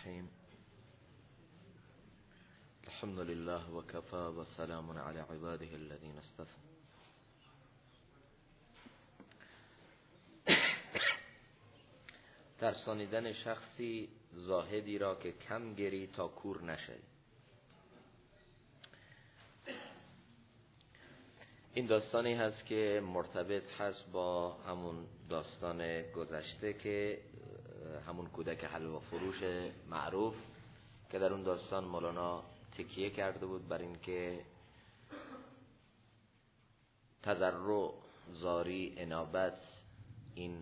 الرحیم. الحمد لله و کفى و سلام علی عباده الذین اصطفى. ترسانیدن شخصی زاهدی را که کم گری تا کور نشه. این داستانی هست که مرتبط هست با همون داستان گذشته که همون کودک حلوا فروش معروف که در اون داستان مولانا تکیه کرده بود بر این که تضرع، زاری، انابت این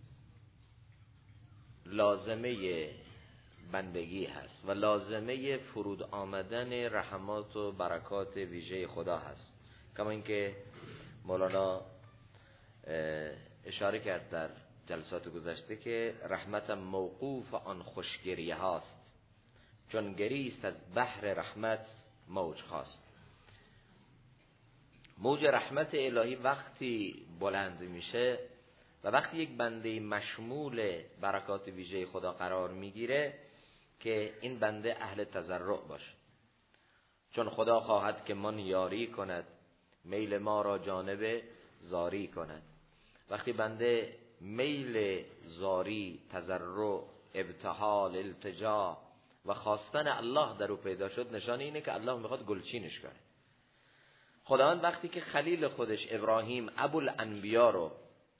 لازمه بندگی هست و لازمه فرود آمدن رحمات و برکات ویژه خدا هست. کما اینکه مولانا اشاره کرد در جلسات گذشته که رحمت موقوف آن خوشگریه هاست، چون گریست از بحر رحمت موج خواست. موج رحمت الهی وقتی بلند میشه و وقتی یک بنده مشمول برکات ویژه خدا قرار میگیره که این بنده اهل تضرع باشه، چون خدا خواهد که من یاری کند، میل ما را جانب زاری کند. وقتی بنده میل زاری، تضرع، ابتهال، التجا و خواستن الله در او پیدا شد، نشانه اینه که الله میخواد گلچینش کنه. خداوند وقتی که خلیل خودش ابراهیم ابوالانبیا رو،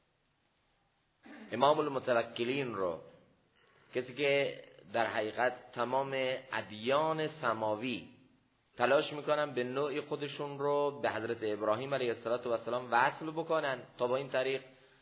امام المتوکلین رو، کسی که در حقیقت تمام ادیان سماوی تلاش میکنن به نوعی خودشون رو به حضرت ابراهیم علیه السلام وصل بکنن تا با این طریق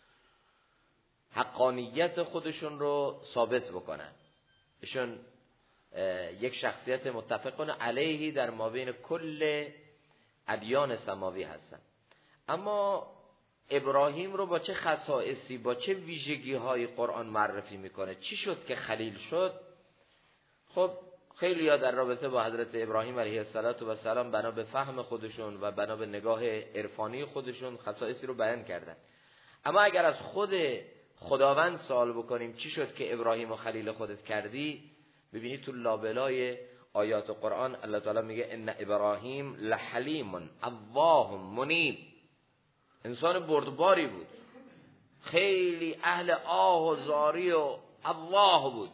حقانیت خودشون رو ثابت بکنن. ایشون یک شخصیت متفقون علیهی در مابین کل ادیان سماوی هستن. اما ابراهیم رو با چه خصائصی، با چه ویژگی های قرآن معرفی میکنه؟ چی شد که خلیل شد؟ خب خیلی ها در رابطه با حضرت ابراهیم علیه السلام بنا به فهم خودشون و بنا به نگاه عرفانی خودشون خصائصی رو بیان کردن. اما اگر از خود خداوند سوال بکنیم چی شد که ابراهیم و خلیل خودت کردی، ببینید تو لابلای آیات قرآن الله تعالی میگه ان ابراهیم لحلیم اواه منیب. انسان بردباری بود، خیلی اهل آه و زاری و اواه بود،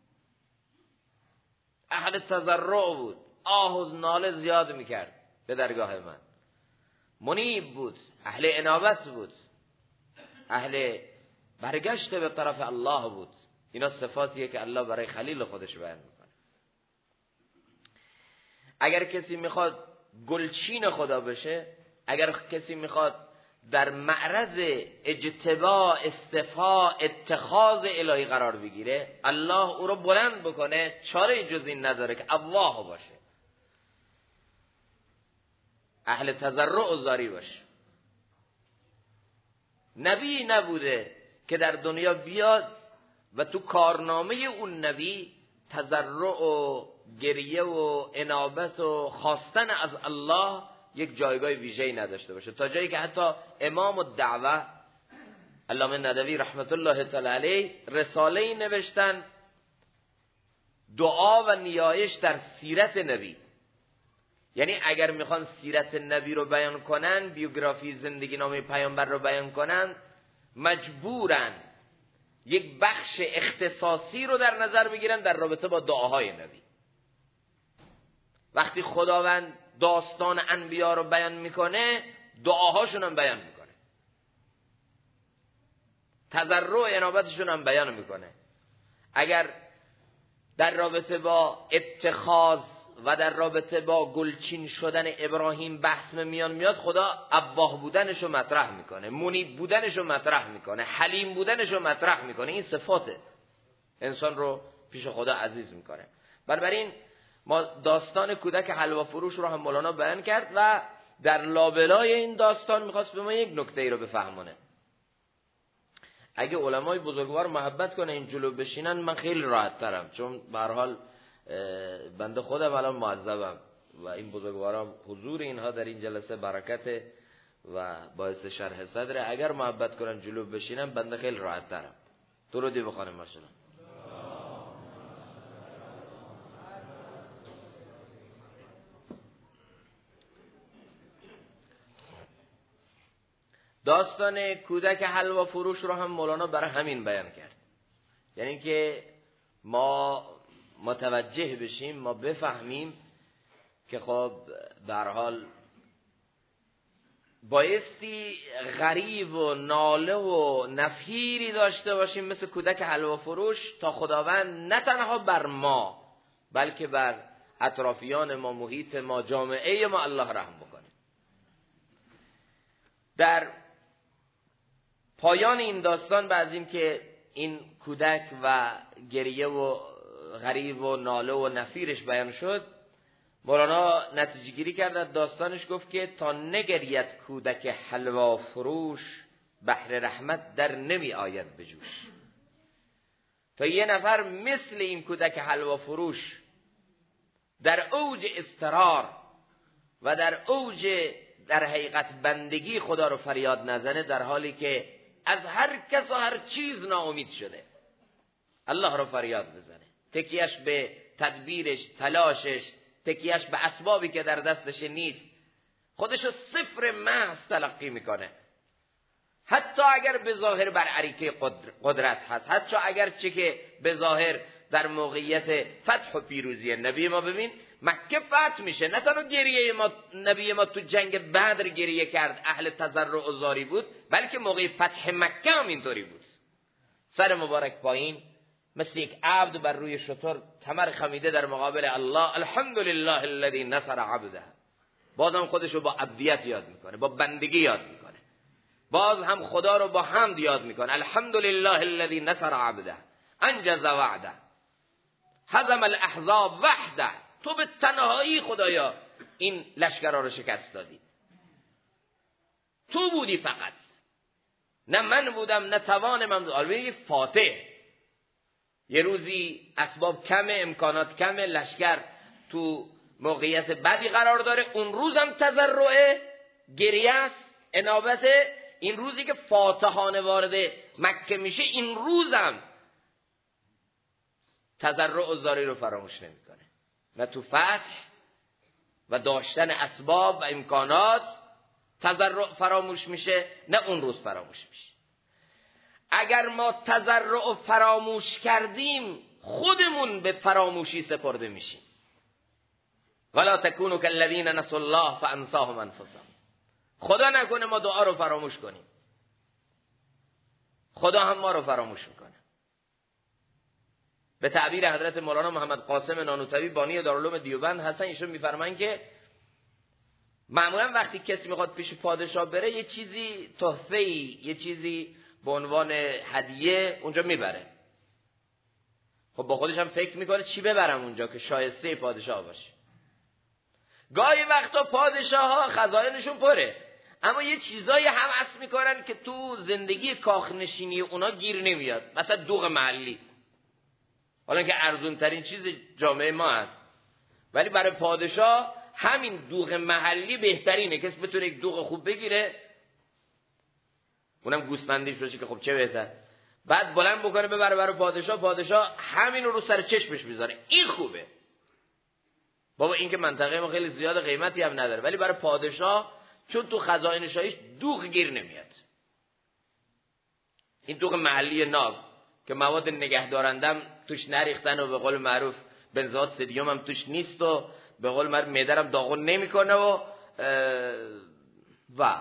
اهل تضرع بود، آه و ناله زیاد میکرد به درگاه من. منیب بود، اهل انابت بود، اهل برگشت به طرف الله بود. اینا صفاتیه که الله برای خلیل خودش بیان میکنه. اگر کسی میخواد گلچین خدا بشه، اگر کسی میخواد در معرض اجتباع، اصطفاء، اتخاذ الهی قرار بگیره، الله او رو بلند بکنه، چاره جز این نداره که اواه باشه، اهل تضرع و زاری باشه. نبی نبوده که در دنیا بیاد و تو کارنامه اون نبی تضرع و گریه و انابت و خواستن از الله یک جایگاه ویژه‌ای نداشته باشه، تا جایی که حتی امام الدعوه علامه ندوی رحمت الله تعالی علیه رساله‌ای نوشتن، دعا و نیایش در سیرت نبی. یعنی اگر میخوان سیرت نبی رو بیان کنن، بیوگرافی زندگی نامه پیامبر رو بیان کنن، مجبورن یک بخش اختصاصی رو در نظر بگیرن در رابطه با دعاهای نبی. وقتی خداوند داستان انبیا رو بیان میکنه، دعاهاشون هم بیان میکنه، تضرع و انابتشون هم بیان میکنه. اگر در رابطه با اتخاذ و در رابطه با گلچین شدن ابراهیم بحث میاد، خدا اواه بودنشو مطرح میکنه، منیب بودنشو مطرح میکنه، حلیم بودنشو مطرح میکنه. این صفات انسان رو پیش خدا عزیز میکنه. بنابراین ما داستان کودک حلوا فروش رو هم مولانا بیان کرد و در لابلای این داستان میخواست به ما یک نکته ای رو بفهمونه. اگه علمای بزرگوار محبت کنه این جلو بشینن، من خیلی راحت ترم، چون به هر حال بنده خودم الان معذبم و این بزرگواران حضور اینها در این جلسه برکت و باعث شرح صدره. اگر محبت کنن جلو بشینن، بنده خیلی راحت ترم. درودی بخوانیم مثلا. داستان کودک حلوا فروش رو هم مولانا برای همین بیان کرد، یعنی که ما متوجه بشیم، ما بفهمیم که خب به هر حال بایستی غریب و ناله و نفیری داشته باشیم مثل کودک حلوا فروش تا خداوند نه تنها بر ما بلکه بر اطرافیان ما، محیط ما، جامعه ما الله رحم بکنه. در پایان این داستان بعد از این که این کودک و گریه و غریب و ناله و نفیرش بیان شد، مولانا نتیجه گیری کرد از داستانش، گفت که تا نگرید کودک حلوا فروش بحر رحمت در نمی آید به جوش. تا یه نفر مثل این کودک حلوا فروش در اوج اضطرار و در اوج در حقیقت بندگی خدا رو فریاد نزنه، در حالی که از هر کس و هر چیز ناامید شده، الله رو فریاد بزنه، تکیهش به تدبیرش، تلاشش، تکیهش به اسبابی که در دستش نیست، خودشو صفر محض تلقی میکنه، حتی اگر به ظاهر بر عریکه قدرت هست، حتی اگر چه که به ظاهر در موقعیت فتح و پیروزی نبی ما. ببین مکه فتح میشه، نه تنها گریه ما، نبی ما تو جنگ بدر گریه کرد، اهل تضرع و زاری بود، بلکه موقع فتح مکه هم اینطوری بود، سر مبارک پایین مثل یک عبد بر روی شتر کمر خمیده در مقابل الله، الحمدلله الذی نصر عبده. باز هم خودشو با عبدیت یاد میکنه، با بندگی یاد میکنه، باز هم خدا رو با حمد یاد میکنه، الحمدلله الذی نصر عبده انجز وعده هزم الاحزاب وحده. تو به تنهایی خدایا این لشکرها رو شکست دادی، تو بودی فقط، نه من بودم نه توان من بود. آلوی فاتح یه روزی اسباب کمه، امکانات کمه، لشکر تو موقعیت بدی قرار داره، اون روزم تضرع گریه است، انابت. این روزی که فاتحانه وارد مکه میشه، این روزم تضرع و زاری رو فراموش نمیکنه. نه تو فتح و داشتن اسباب و امکانات تضرع فراموش میشه، نه اون روز فراموش میشه. اگر ما تضرع فراموش کردیم، خودمون به فراموشی سپرده میشیم. ولا تکونوا کالذین نسوا الله فانساهم انفسهم. خدا نکنه ما دعا رو فراموش کنیم، خدا هم ما رو فراموش میکنه. به تعبیر حضرت مولانا محمد قاسم نانوتوی بانی دارالعلوم دیوبند هستن، ایشون میفرمایند که معمولا وقتی کسی میخواد پیش پادشاه بره، یه چیزی تحفه‌ای، یه چیزی به عنوان هدیه اونجا میبره. خب با خودش هم فکر میکنه چی ببرم اونجا که شایسته پادشاه باشه. گاهی وقتا پادشاه ها خزائنشون پره، اما یه چیزایی هم هست میکنن که تو زندگی کاخنشینی اونا گیر نمیاد، مثلا دوغ محلی، حالا که ارزون ترین چیز جامعه ما هست، ولی برای پادشاه همین دوغ محلی بهترینه. کسی بتونه یک دوغ خوب بگیره، اونم گوسفندیش باشه که خب چه بهتر، بعد بلند بکنه ببره برای پادشاه، پادشاه همین رو سر چشمش میذاره، این خوبه. بابا این که منطقه ما خیلی زیاد قیمتی هم نداره، ولی برای پادشاه چون تو خزائن شاهیش دوغ گیر نمیاد، این دوغ محلی ناب که مواد نگهدارندم توش نریختن و به قول معروف بنزات سدیم هم توش نیست و به قول معروف معده‌ام داغون نمیکنه و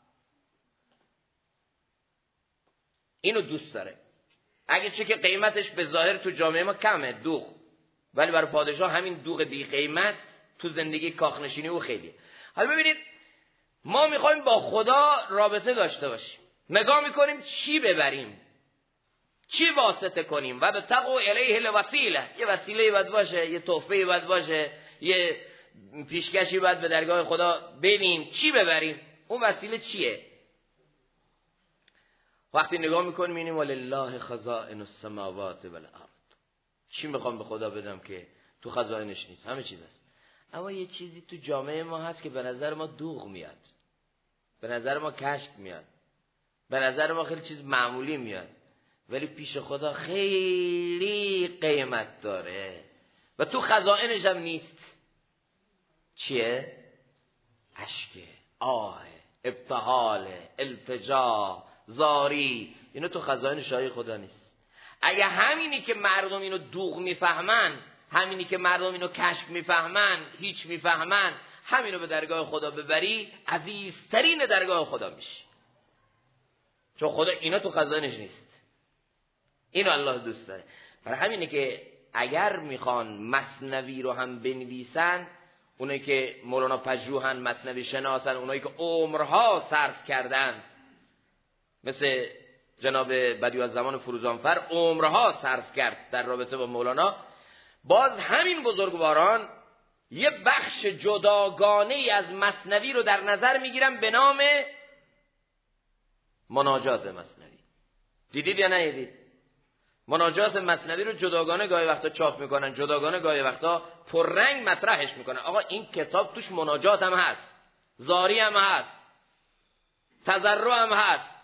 اینو دوست داره. اگه چه که قیمتش به ظاهر تو جامعه ما کمه دوغ، ولی برای پادشاه همین دوغ بی قیمت تو زندگی کاخنشینی او خیلی. حالا ببینید ما میخوایم با خدا رابطه داشته باشیم، نگاه میکنیم چی ببریم، چی واسطه کنیم. و بتقوا الیه الوسیله، یه وسیله باید باشه، یه تحفه باید باشه، یه پیشکشی باید به درگاه خدا بدیم. چی ببریم؟ اون وسیله چیه؟ وقتی نگاه میکنیم میبینیم ولله خزائن السماوات والارض. چی میخوام به خدا بدم که تو خزائنش نیست؟ همه چیز هست. اما یه چیزی تو جامعه ما هست که به نظر ما دوغ میاد، به نظر ما کشک میاد، به نظر ما خیلی چیز معمولی میاد، ولی پیش خدا خیلی قیمت داره و تو خزائنش هم نیست. چیه؟ اشکه، آه، ابتهال، التجا، زاری، اینو تو خزائن شاهی خدا نیست. اگه همینی که مردم اینو دوغ میفهمن، همینی که مردم اینو کشف میفهمن، هیچ میفهمن، همینو به درگاه خدا ببری، عزیزترین درگاه خدا میشی، چون خدا اینا تو خزائنش نیست. اینو الله دوست داره. برای همینه که اگر میخوان مثنوی رو هم بنویسن، اونایی که مولانا پژوهن، مثنوی شناسن، اونایی که عمرها صرف کردن، مثل جناب بدیعالزمان فروزانفر عمرها صرف کرد در رابطه با مولانا، باز همین بزرگواران یه بخش جداگانه ای از مثنوی رو در نظر میگیرن به نام مناجات مثنوی. دیدید یا ندیدید؟ مناجات مثنوی رو جداگانه گاهی وقتا چاپ میکنن، جداگانه گاهی وقتا پررنگ مطرحش میکنن. آقا این کتاب توش مناجات هم هست، زاری هم هست، تضرع هم هست.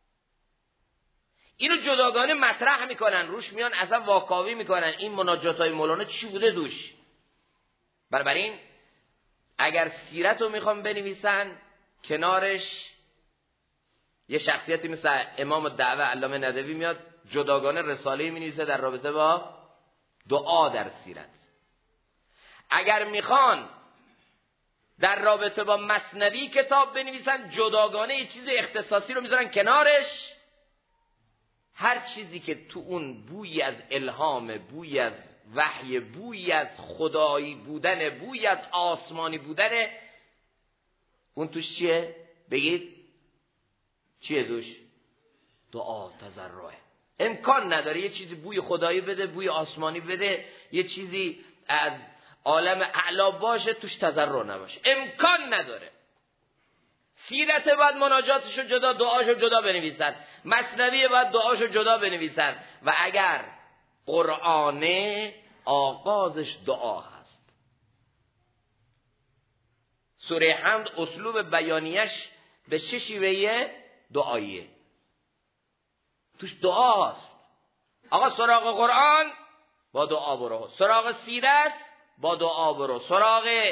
اینو جداگانه مطرح میکنن، روش میان اصلا واکاوی میکنن این مناجات های مولانا چی بوده دوش. بنابراین اگر سیرت رو میخوام بنویسن، کنارش یه شخصیتی مثل امام الدعوه علامه ندوی میاد جداگانه رساله می‌نویسه در رابطه با دعا در سیرت. اگر میخوان در رابطه با مثنوی کتاب بنویسن، جداگانه یه چیز اختصاصی رو میذارن کنارش. هر چیزی که تو اون بوی از الهام، بوی از وحی، بوی از خدایی بودن، بوی از آسمانی بودن، اون توش چیه؟ بگید چیه توش؟ دعا، تضرعه. امکان نداره یه چیزی بوی خدایی بده، بوی آسمانی بده، یه چیزی از عالم اعلا باشه توش تضرع نباشه، امکان نداره. سیرت باید مناجاتشو جدا، دعاشو جدا بنویسن، مثنوی باید دعاشو جدا بنویسن. و اگر قرآن آغازش دعا هست، سوره حمد اسلوب بیانیش به چه شیوهیه؟ دعاییه، توش دعا هست. آقا سراغ قرآن با دعا برو، سراغ سیرت با دعا برو، سراغ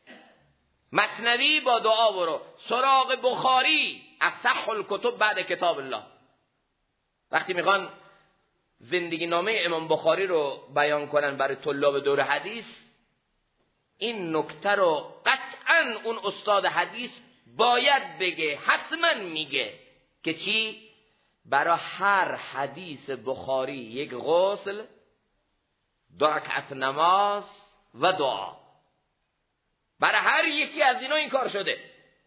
مثنوی با دعا برو، سراغ بخاری اصح الکتب بعد کتاب الله. وقتی میخوان زندگی نامه امام بخاری رو بیان کنن برای طلاب دور حدیث، این نکته رو قطعا اون استاد حدیث باید بگه، حتما میگه که چی؟ برای هر حدیث بخاری یک غسل، 2 رکعت نماز و دعا. برای هر یکی از اینا این کار شده.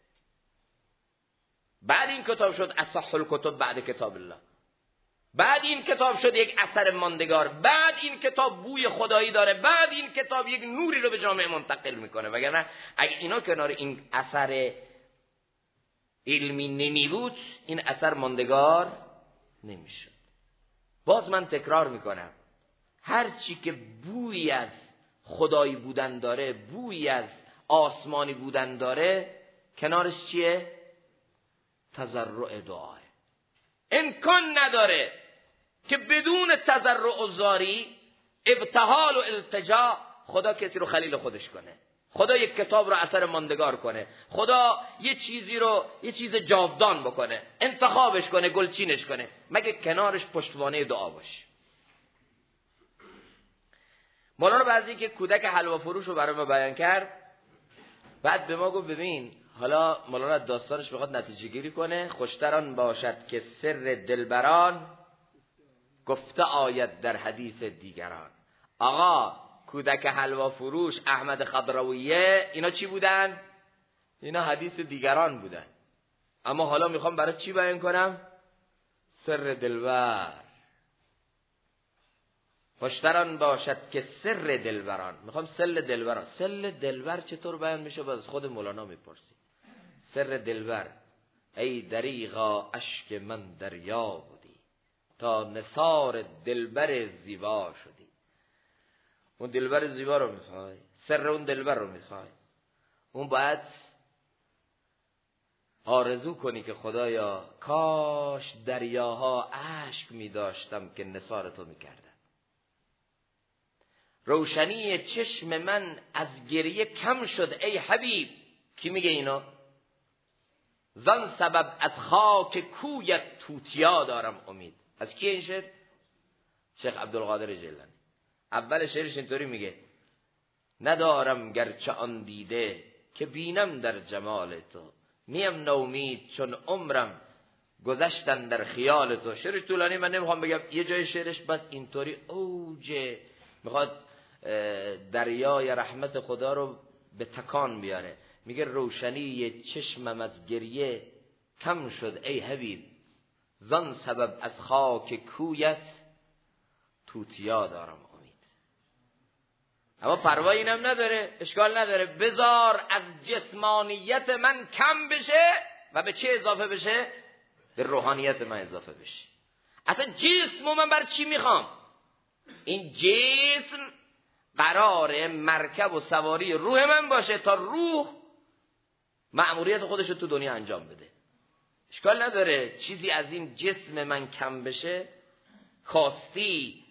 بعد این کتاب شد اصح الکتب بعد کتاب الله، بعد این کتاب شد یک اثر ماندگار، بعد این کتاب بوی خدایی داره، بعد این کتاب یک نوری رو به جامعه منتقل میکنه. وگرنه اگه اینا کنار این اثر علمی نمی بود، این اثر ماندگار نمیشد. باز من تکرار میکنم، هر چی که بوی از خدایی بودن داره، بوی از آسمانی بودن داره، کنارش چیه؟ تضرع دعاه. امکان نداره که بدون تضرع و زاری، ابتهال و التجا، خدا کسی رو خلیل خودش کنه، خدا یک کتاب رو اثر ماندگار کنه، خدا یه چیزی رو یه چیز جاودان بکنه، انتخابش کنه، گلچینش کنه، مگه کنارش پشتوانه دعا باشه. مولانا بعضی که کودک حلوا فروش رو برای ما بیان کرد، بعد به ما گفت ببین حالا مولانا داستانش بخواد نتیجه گیری کنه، خوشتر آن باشد که سر دلبران گفته آید در حدیث دیگران. آقا کودک حلوا فروش، احمد خضراویه، اینا چی بودن؟ اینا حدیث دیگران بودن. اما حالا میخوام برای چی بیان کنم؟ سر دلبر. خوشتران باشد که سر دلبران، میخوام سل دلبران. سل دلبر چطور بیان میشه؟ باز خود مولانا میپرسی. سر دلبر: ای دریغا اشک من دریا بودی، تا نثار دلبر زیبا شدی. اون دلبر زیبا رو میخوای، سر اون دلبر رو میخوای، اون باید آرزو کنی که خدایا کاش دریاها اشک میداشتم که نثار تو میکردم. روشنی چشم من از گریه کم شد ای حبیب. کی میگه اینو؟ زان سبب از خاک کویت توتیا دارم امید. از کی این شعر؟ شیخ عبدالقادر جیلانی. اول شعرش اینطوری میگه: ندارم گرچه آن دیده که بینم در جمال تو، نیم نومید چون عمرم گذشتن در خیال تو. شعر طولانی من نمیخوام بگم، یه جای شعرش بس اینطوری اوجه، میخواد دریای رحمت خدا رو به تکان بیاره. میگه روشنی چشمم از گریه کم شد ای حبیب، زان سبب از خاک کویت توتیا دارم امید. اما پروایی اینم نداره، اشکال نداره، بذار از جسمانیت من کم بشه و به چه اضافه بشه؟ به روحانیت من اضافه بشه. اصلا جسمو من بر چی میخوام؟ این جسم قراره مرکب و سواری روح من باشه تا روح مأموریت خودش رو تو دنیا انجام بده. اشکال نداره چیزی از این جسم من کم بشه، کاستی،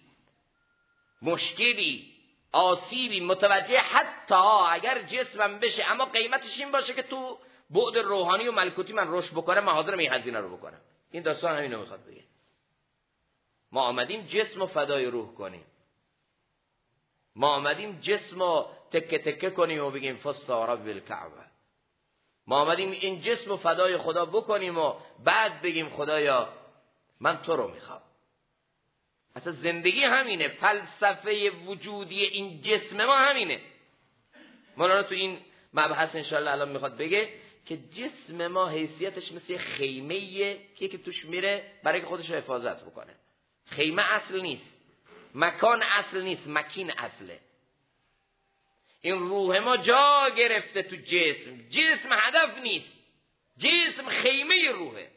مشکلی، آسیبی متوجه حتی اگر جسمم بشه، اما قیمتش این باشه که تو بعد روحانی و ملکوتی من رشد بکنم، من حاضرم این هزینه رو بکنم. این داستان همینو میخواد بگه. ما آمدیم جسم رو فدای روح کنیم، ما آمدیم جسم رو تکه تکه کنیم و بگیم فاستعار بالکعبه، ما آمدیم این جسم رو فدای خدا بکنیم و بعد بگیم خدایا من تو رو میخوام. اصلا زندگی همینه، فلسفه وجودی این جسم ما همینه. مولانا تو این مبحث انشاءالله الان میخواد بگه که جسم ما حیثیتش مثل خیمه‌ایه که توش میره برای که خودش رو حفاظت بکنه. خیمه اصل نیست، مکان اصل نیست، مکین اصله. این روح ما جا گرفته تو جسم، جسم هدف نیست، جسم خیمه روحه.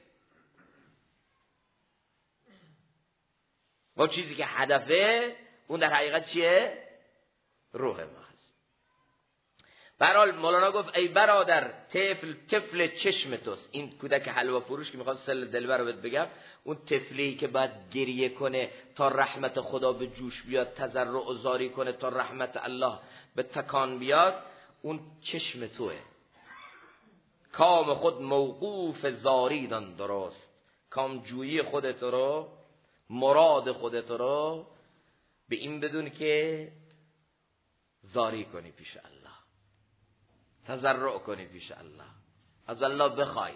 و چیزی که هدفه اون در حقیقت چیه؟ روح ما هست. برحال مولانا گفت ای برادر طفل چشم توست. این کودک حلوا فروش که میخواد سل دلبر رو بگم، اون طفلی که باید گریه کنه تا رحمت خدا به جوش بیاد، تضرع و زاری کنه تا رحمت الله به تکان بیاد، اون چشم توه. کام خود موقوف زاری دان درست، کام جویی خودت رو، مراد خودت رو به این بدون که زاری کنی پیش الله، تضرع کنی پیش الله، از الله بخوای.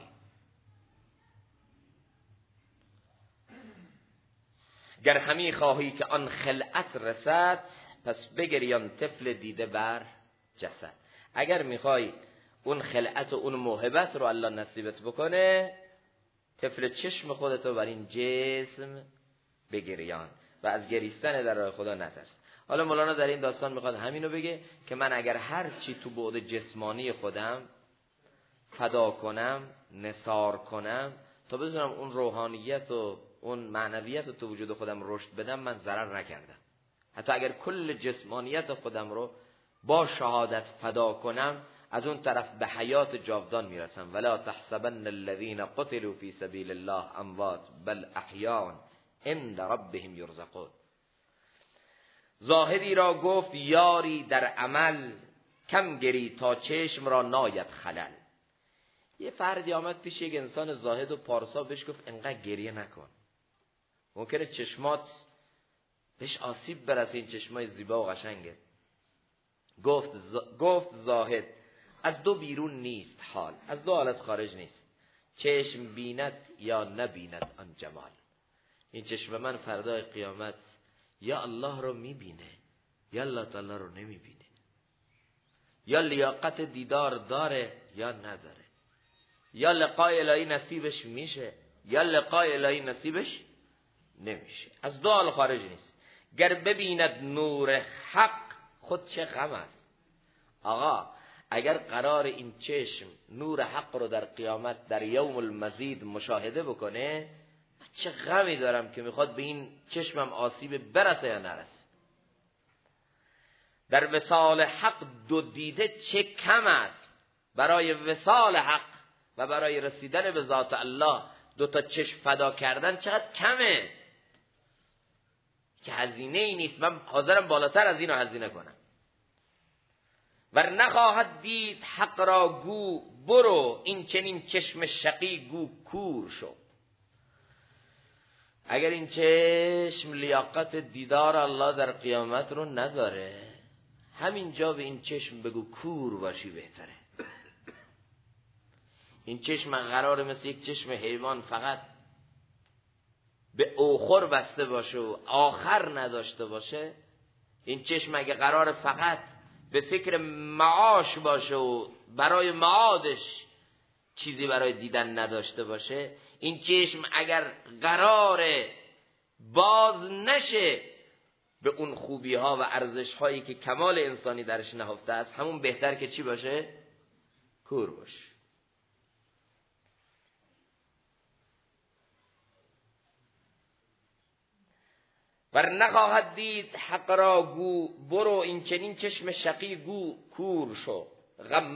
گر همی خواهی که آن خلعت رسد، پس بگریان طفل دیده بر جسد. اگر میخوای اون خلعت و اون موهبت رو الله نصیبت بکنه، طفل چشم خودتو بر این جسم بگریان و از گریستن در راه خدا نترس. حالا مولانا در این داستان میخواد همینو بگه که من اگر هر چی تو بعد جسمانی خودم فدا کنم، نثار کنم تا بتونم اون روحانیت و اون معنویت رو تو وجود خودم رشد بدم، من ضرر نکردم. حتی اگر کل جسمانیت خودم رو با شهادت فدا کنم، از اون طرف به حیات جاودان میرسم. ولا تحسبن الذين قتلوا في سبيل الله اموات بل احیاء عند ربهم یرزقون. زاهدی را گفت یاری در عمل، کم گری تا چشم را ناید خلل. یه فردی آمد پیش یک انسان زاهد و پارسا، بهش گفت انقدر گریه نکن، ممکنه چشمات بهش آسیب برسه، این چشمای زیبا و قشنگه. گفت زاهد از دو بیرون نیست حال، از دو حالت خارج نیست، چشم بیند یا نبیند آن جمال. این چشم من فردای قیامت یا الله رو میبینه یا الله تعالی رو نمیبینه، یا لیاقت دیدار داره یا نداره، یا لقای الهی نصیبش میشه یا لقای الهی نصیبش نمیشه. از دو حال خارج نیست. گر ببیند نور حق خود چه غم است. آقا اگر قرار این چشم نور حق رو در قیامت در یوم المزید مشاهده بکنه، چه غمی دارم که میخواد به این چشمم آسیب برسه یا نرسه. در وصال حق دو دیده چه کم است. برای وصال حق و برای رسیدن به ذات الله دو تا چشم فدا کردن چقدر کمه که هزینه ای نیست. من حاضرم بالاتر از اینو هزینه کنم. ور نخواهد دید حق را گو برو، این چنین چشم شقی گو کور شو. اگر این چشم لیاقت دیدار الله در قیامت رو نداره، همینجا به این چشم بگو کور باشی بهتره. این چشم قراره مثل یک چشم حیوان فقط به اوخر بسته باشه و آخر نداشته باشه، این چشم اگه قراره فقط به فکر معاش باشه و برای معادش چیزی برای دیدن نداشته باشه، این چشم اگر قراره باز نشه به اون خوبی ها و ارزش هایی که کمال انسانی درش نهفته است، همون بهتر که چی باشه؟ کور باشه. ور نخواهد دید حق را گو برو، این چنین چشم شقی گو کور شو. غم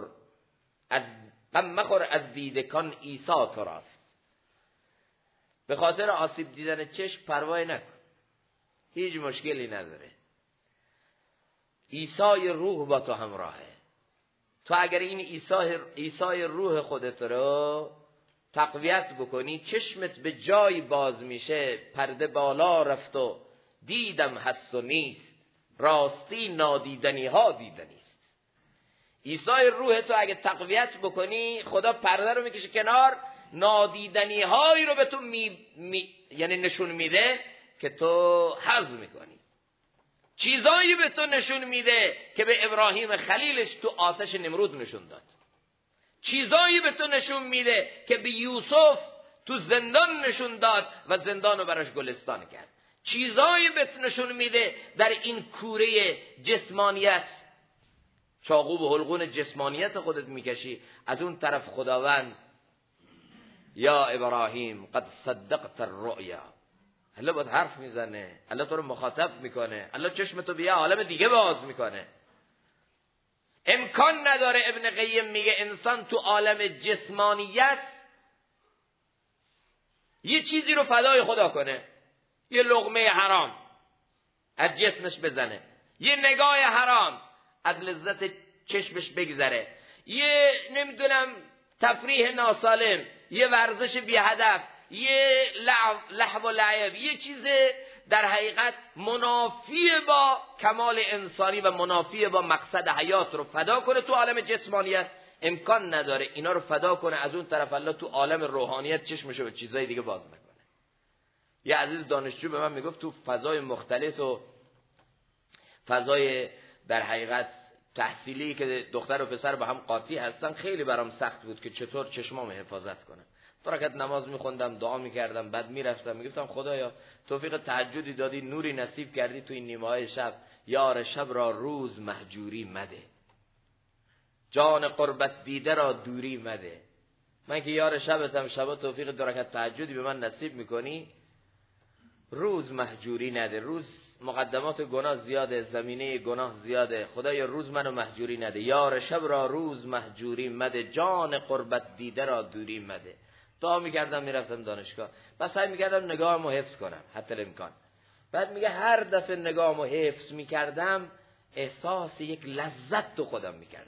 مخور از دیدکان عیسی تو راست. به خاطر آسیب دیدن چشم پروا نکن، هیچ مشکلی نداره. عیسی روح با تو همراهه. تو اگر این عیسی روح خودت رو تقویت بکنی، چشمت به جای باز میشه. پرده بالا رفت و دیدم هست و نیست، راستی نادیدنی ها دیدنی است. عیسی روح تو اگه تقویت بکنی، خدا پرده رو میکشه کنار، نادیدنی هایی رو به تو یعنی نشون میده که تو هضم میکنی. چیزایی به تو نشون میده که به ابراهیم خلیلش تو آتش نمرود نشون داد. چیزایی به تو نشون میده که به یوسف تو زندان نشون داد و زندان رو براش گلستان کرد. چیزایی به تو نشون میده در این کوره جسمانیت، چاقو به حلقون جسمانیت خودت میکشی، از اون طرف خداوند یا ابراهیم قد صدقت الرؤیا، الله باید حرف میزنه، الله تو رو مخاطب میکنه، الله چشمتو به یه عالم دیگه باز میکنه. امکان نداره. ابن قیم میگه انسان تو عالم جسمانیت یه چیزی رو فدای خدا کنه، یه لقمه حرام از جسمش بزنه، یه نگاه حرام از لذت چشمش بگذره، یه نمیدونم تفریح ناسالم، یه ورزش بی هدف، یه لهو و لعب، یه چیز در حقیقت منافی با کمال انسانی و منافی با مقصد حیات رو فدا کنه تو عالم جسمانیت. امکان نداره اینا رو فدا کنه، از اون طرف الله تو عالم روحانیت چشمشو به چیزای دیگه باز نکنه. یه عزیز دانشجو به من میگفت تو فضای مختلط و فضای در حقیقت تحصیلی که دختر و پسر با هم قاطی هستن، خیلی برام سخت بود که چطور چشمامو حفاظت کنم. دو رکعت نماز میخوندم، دعا میکردم، بعد میرفتم میگفتم خدایا توفیق تهجدی دادی، نوری نصیب کردی تو این نیمه‌های شب، یار شب را روز مهجوری مده، جان قربت دیده را دوری مده. من که یار شبتم، شبا توفیق دو رکعت تهجدی به من نصیب میکنی، روز مهجوری نده. روز مقدمات گناه زیاده، زمینه گناه زیاده، خدایا روز منو مهجوری نده، یار شب را روز مهجوری مده، جان قربت دیده را دوری مده. دعا میکردم، میرفتم دانشگاه، بس سعی میکردم نگاهمو حفظ کنم حتی الامکان. بعد میگه هر دفعه نگاهمو حفظ میکردم احساس یک لذت تو خودم میکردم،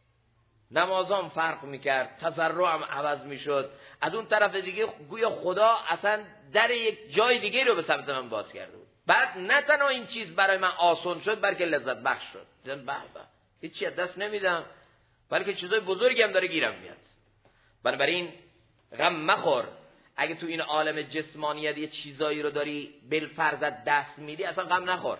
نمازام فرق میکرد، تضرعم عوض میشد، از اون طرف دیگه گویا خدا اصلا در یک جای دیگه رو به سمت من باز کرده بود. بعد نه تنها این چیز برای من آسان شد بلکه لذت بخش شد. به هیچی از دست نمیدم، بلکه چیزای بزرگی هم داره گیرم میاد. بنابراین غم مخور. اگه تو این عالم جسمانیت یه چیزایی رو داری بالفرض دست میدی، اصلا غم نخور،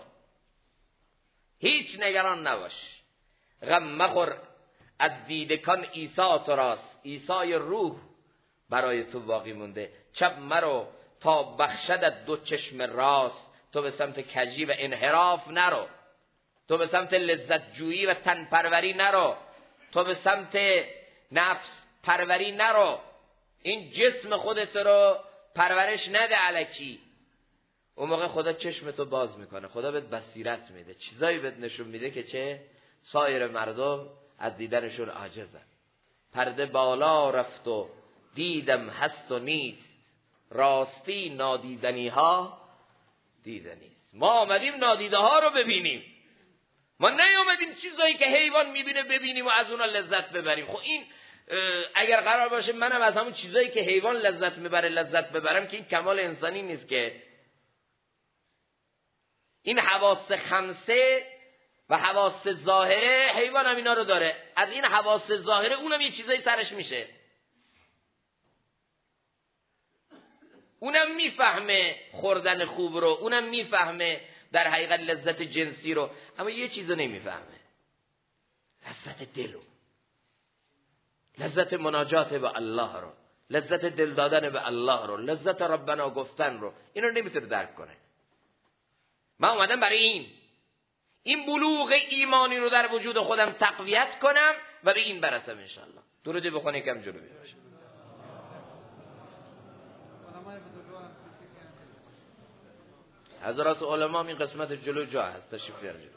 هیچ نگران نباش. غم مخور از دیدکان عیسی تو راست، عیسی روح برای تو باقی مونده. چپ مرو تا بخشدت دو چشم راست، تو به سمت کجی و انحراف نرو، تو به سمت لذت جویی و تن پروری نرو، تو به سمت نفس پروری نرو. این جسم خودت رو پرورش نده الکی. اون موقع خدا چشمتو باز میکنه، خدا بهت بصیرت میده، چیزایی بهت نشون میده که چه سایر مردم از دیدنشون عاجزن. پرده بالا رفت و دیدم هست و نیست، راستی نادیدنی ها دیدنی است. ما آمدیم نادیده ها رو ببینیم، ما نیومدیم چیزایی که حیوان میبینه ببینیم و از اونا لذت ببریم. خب این اگر قرار باشه منم از همون چیزایی که حیوان لذت میبره لذت ببرم که این کمال انسانی نیست که. این حواس خمسه و حواس ظاهره حیوان هم اینا رو داره. از این حواس ظاهره اونم یه چیزایی سرش میشه، اونم میفهمه خوردن خوب رو، اونم میفهمه در حقیقت لذت جنسی رو، اما یه چیزو نمیفهمه، لذت دل رو، لذت مناجات به الله رو، لذت دل دادن به الله رو، لذت ربنا گفتن رو، این رو نمیتونه درک کنه. من اومدم برای این بلوغ ایمانی رو در وجود خودم تقویت کنم و به این برسم انشالله. درود بخونه یکم جلو بیارم. حضرات علما این قسمت جلو جا هست، تشریف بیارید.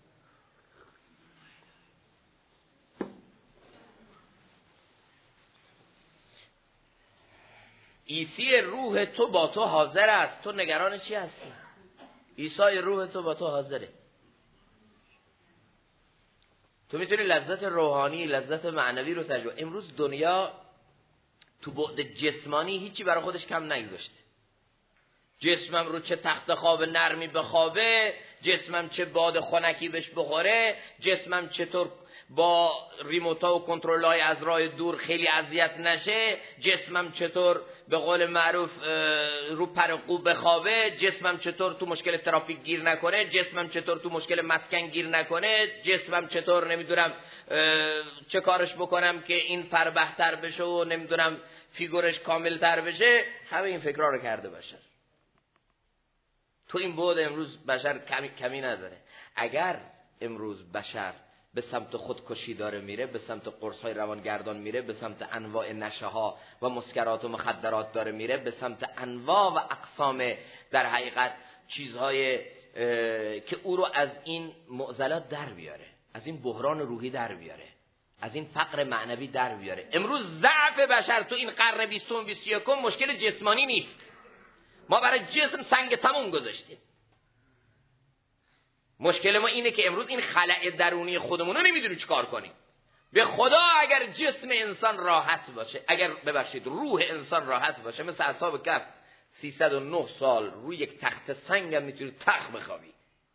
عیسی روح تو با تو حاضر است، تو نگران چی هستی؟ عیسی روح تو با تو حاضره. تو میتونی لذت روحانی، لذت معنوی رو تجربه. امروز دنیا تو بعد جسمانی هیچی برای خودش کم نگذاشته. جسمم رو چه تخت خواب نرمی بخوابه، جسمم چه باد خنکی بهش بخوره، جسمم چطور با ریموتا و کنترل‌های از راه دور خیلی اذیت نشه، جسمم چطور به قول معروف رو پرقو بخوابه، جسمم چطور تو مشکل ترافیک گیر نکنه، جسمم چطور تو مشکل مسکن گیر نکنه، جسمم چطور نمیدونم چه کارش بکنم که این پر بهتر بشه و نمیدونم فیگورش کاملتر بشه. همه این فکرها رو کرده بشر. تو این بعد امروز بشر کمی نداره. اگر امروز بشر به سمت خودکشی داره میره، به سمت قرص‌های روانگردان میره، به سمت انواع نشه‌ها و مسکرات و مخدرات داره میره، به سمت انواع و اقسام در حقیقت چیزهای که او رو از این معضلات در بیاره، از این بحران روحی در بیاره، از این فقر معنوی در بیاره. امروز ضعف بشر تو این قرن 20 و 21 مشکل جسمانی نیست. ما برای جسم سنگ تموم گذاشتیم. مشکل ما اینه که امروز این خلأ درونی خودمون رو نمیدونیم چیکار کنیم. به خدا اگر جسم انسان راحت باشه، اگر ببخشید روح انسان راحت باشه، مثل اصحاب کهف 309 سال روی یک تخت سنگ هم میتونی تخت بخوابی.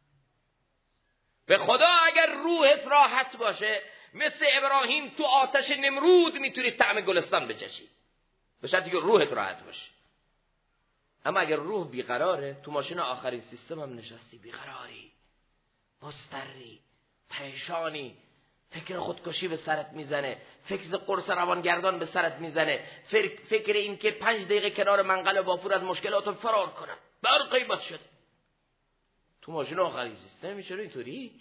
به خدا اگر روحت راحت باشه، مثل ابراهیم تو آتش نمرود میتونی طعم گلستان بچشی، به شرطی که روحت راحت باشه. اما اگر روح بیقراره، تو ماشین آخرین سیستم هم نشستی، بیقراری، مضطری، پریشانی، فکر خودکشی به سرت میزنه، فکر قرص روانگردان به سرت میزنه، فکر این که 5 دقیقه کنار منقل بافور از مشکلاتو فرار کنم، برقی باد شده. تو ماشین آخرین سیستم میشه اینطوری؟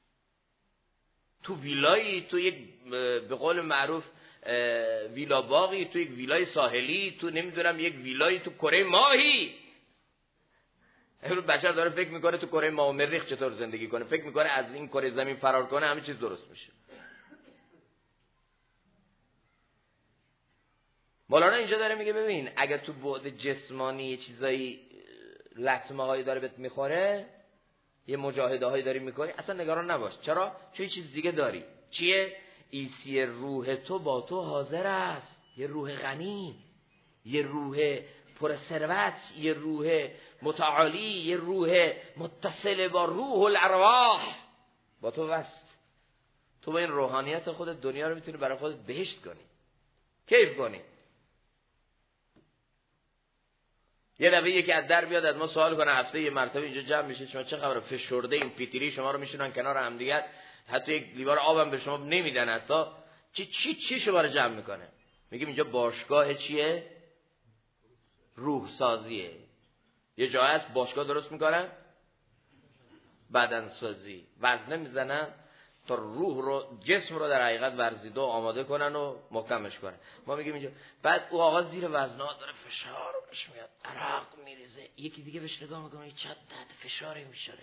تو ویلایی، تو یک به قول معروف ویلا باقی، تو یک ویلای ساحلی، تو نمیدونم یک ویلای تو کره ماهی. امروز بشر داره فکر میکنه تو کره ماه و مریخ چطور زندگی کنه، فکر میکنه از این کره زمین فرار کنه همه چیز درست میشه. مولانا اینجا داره میگه ببین اگر تو بعد جسمانی یه چیزایی لطمه هایی داره بهت میخوره، یه مجاهده هایی داری میکنی، اصلا نگران نباش. چرا؟ چون یه چیز دیگه داری. چیه؟ عیسی روح تو با تو حاضر است. یه روح غنی، یه روح پر ثروت، یه روح متعالی، یه روح متصل با روح الارواح با تو وست. تو با این روحانیت خودت دنیا رو میتونی برای خودت بهشت کنی، کیف کنی. یه دفعه یکی از در بیاد از ما سوال کنه، هفته یه مرتبه اینجا جمع میشه، شما چه خبره؟ فشرده این پیتری شما رو میشونن کنار هم دیگه، حتی یک لیوار آبم به شما نمیدن، حتی چی شما رو جمع میکنه؟ میگیم اینجا باشگاه چیه؟ روح سازیه. یه جای هست باشگاه درست میکنن، بدن سازی، وزنه میزنن تا روح رو، جسم رو در حقیقت ورزیده و آماده کنن و محکمش کنن. ما میگیم اینجا، بعد او آقا زیر وزنه داره فشار بهش میاد، عرق میریزه، یکی دیگه بهش نگاه میکنه چه تحت فشاری میشاره،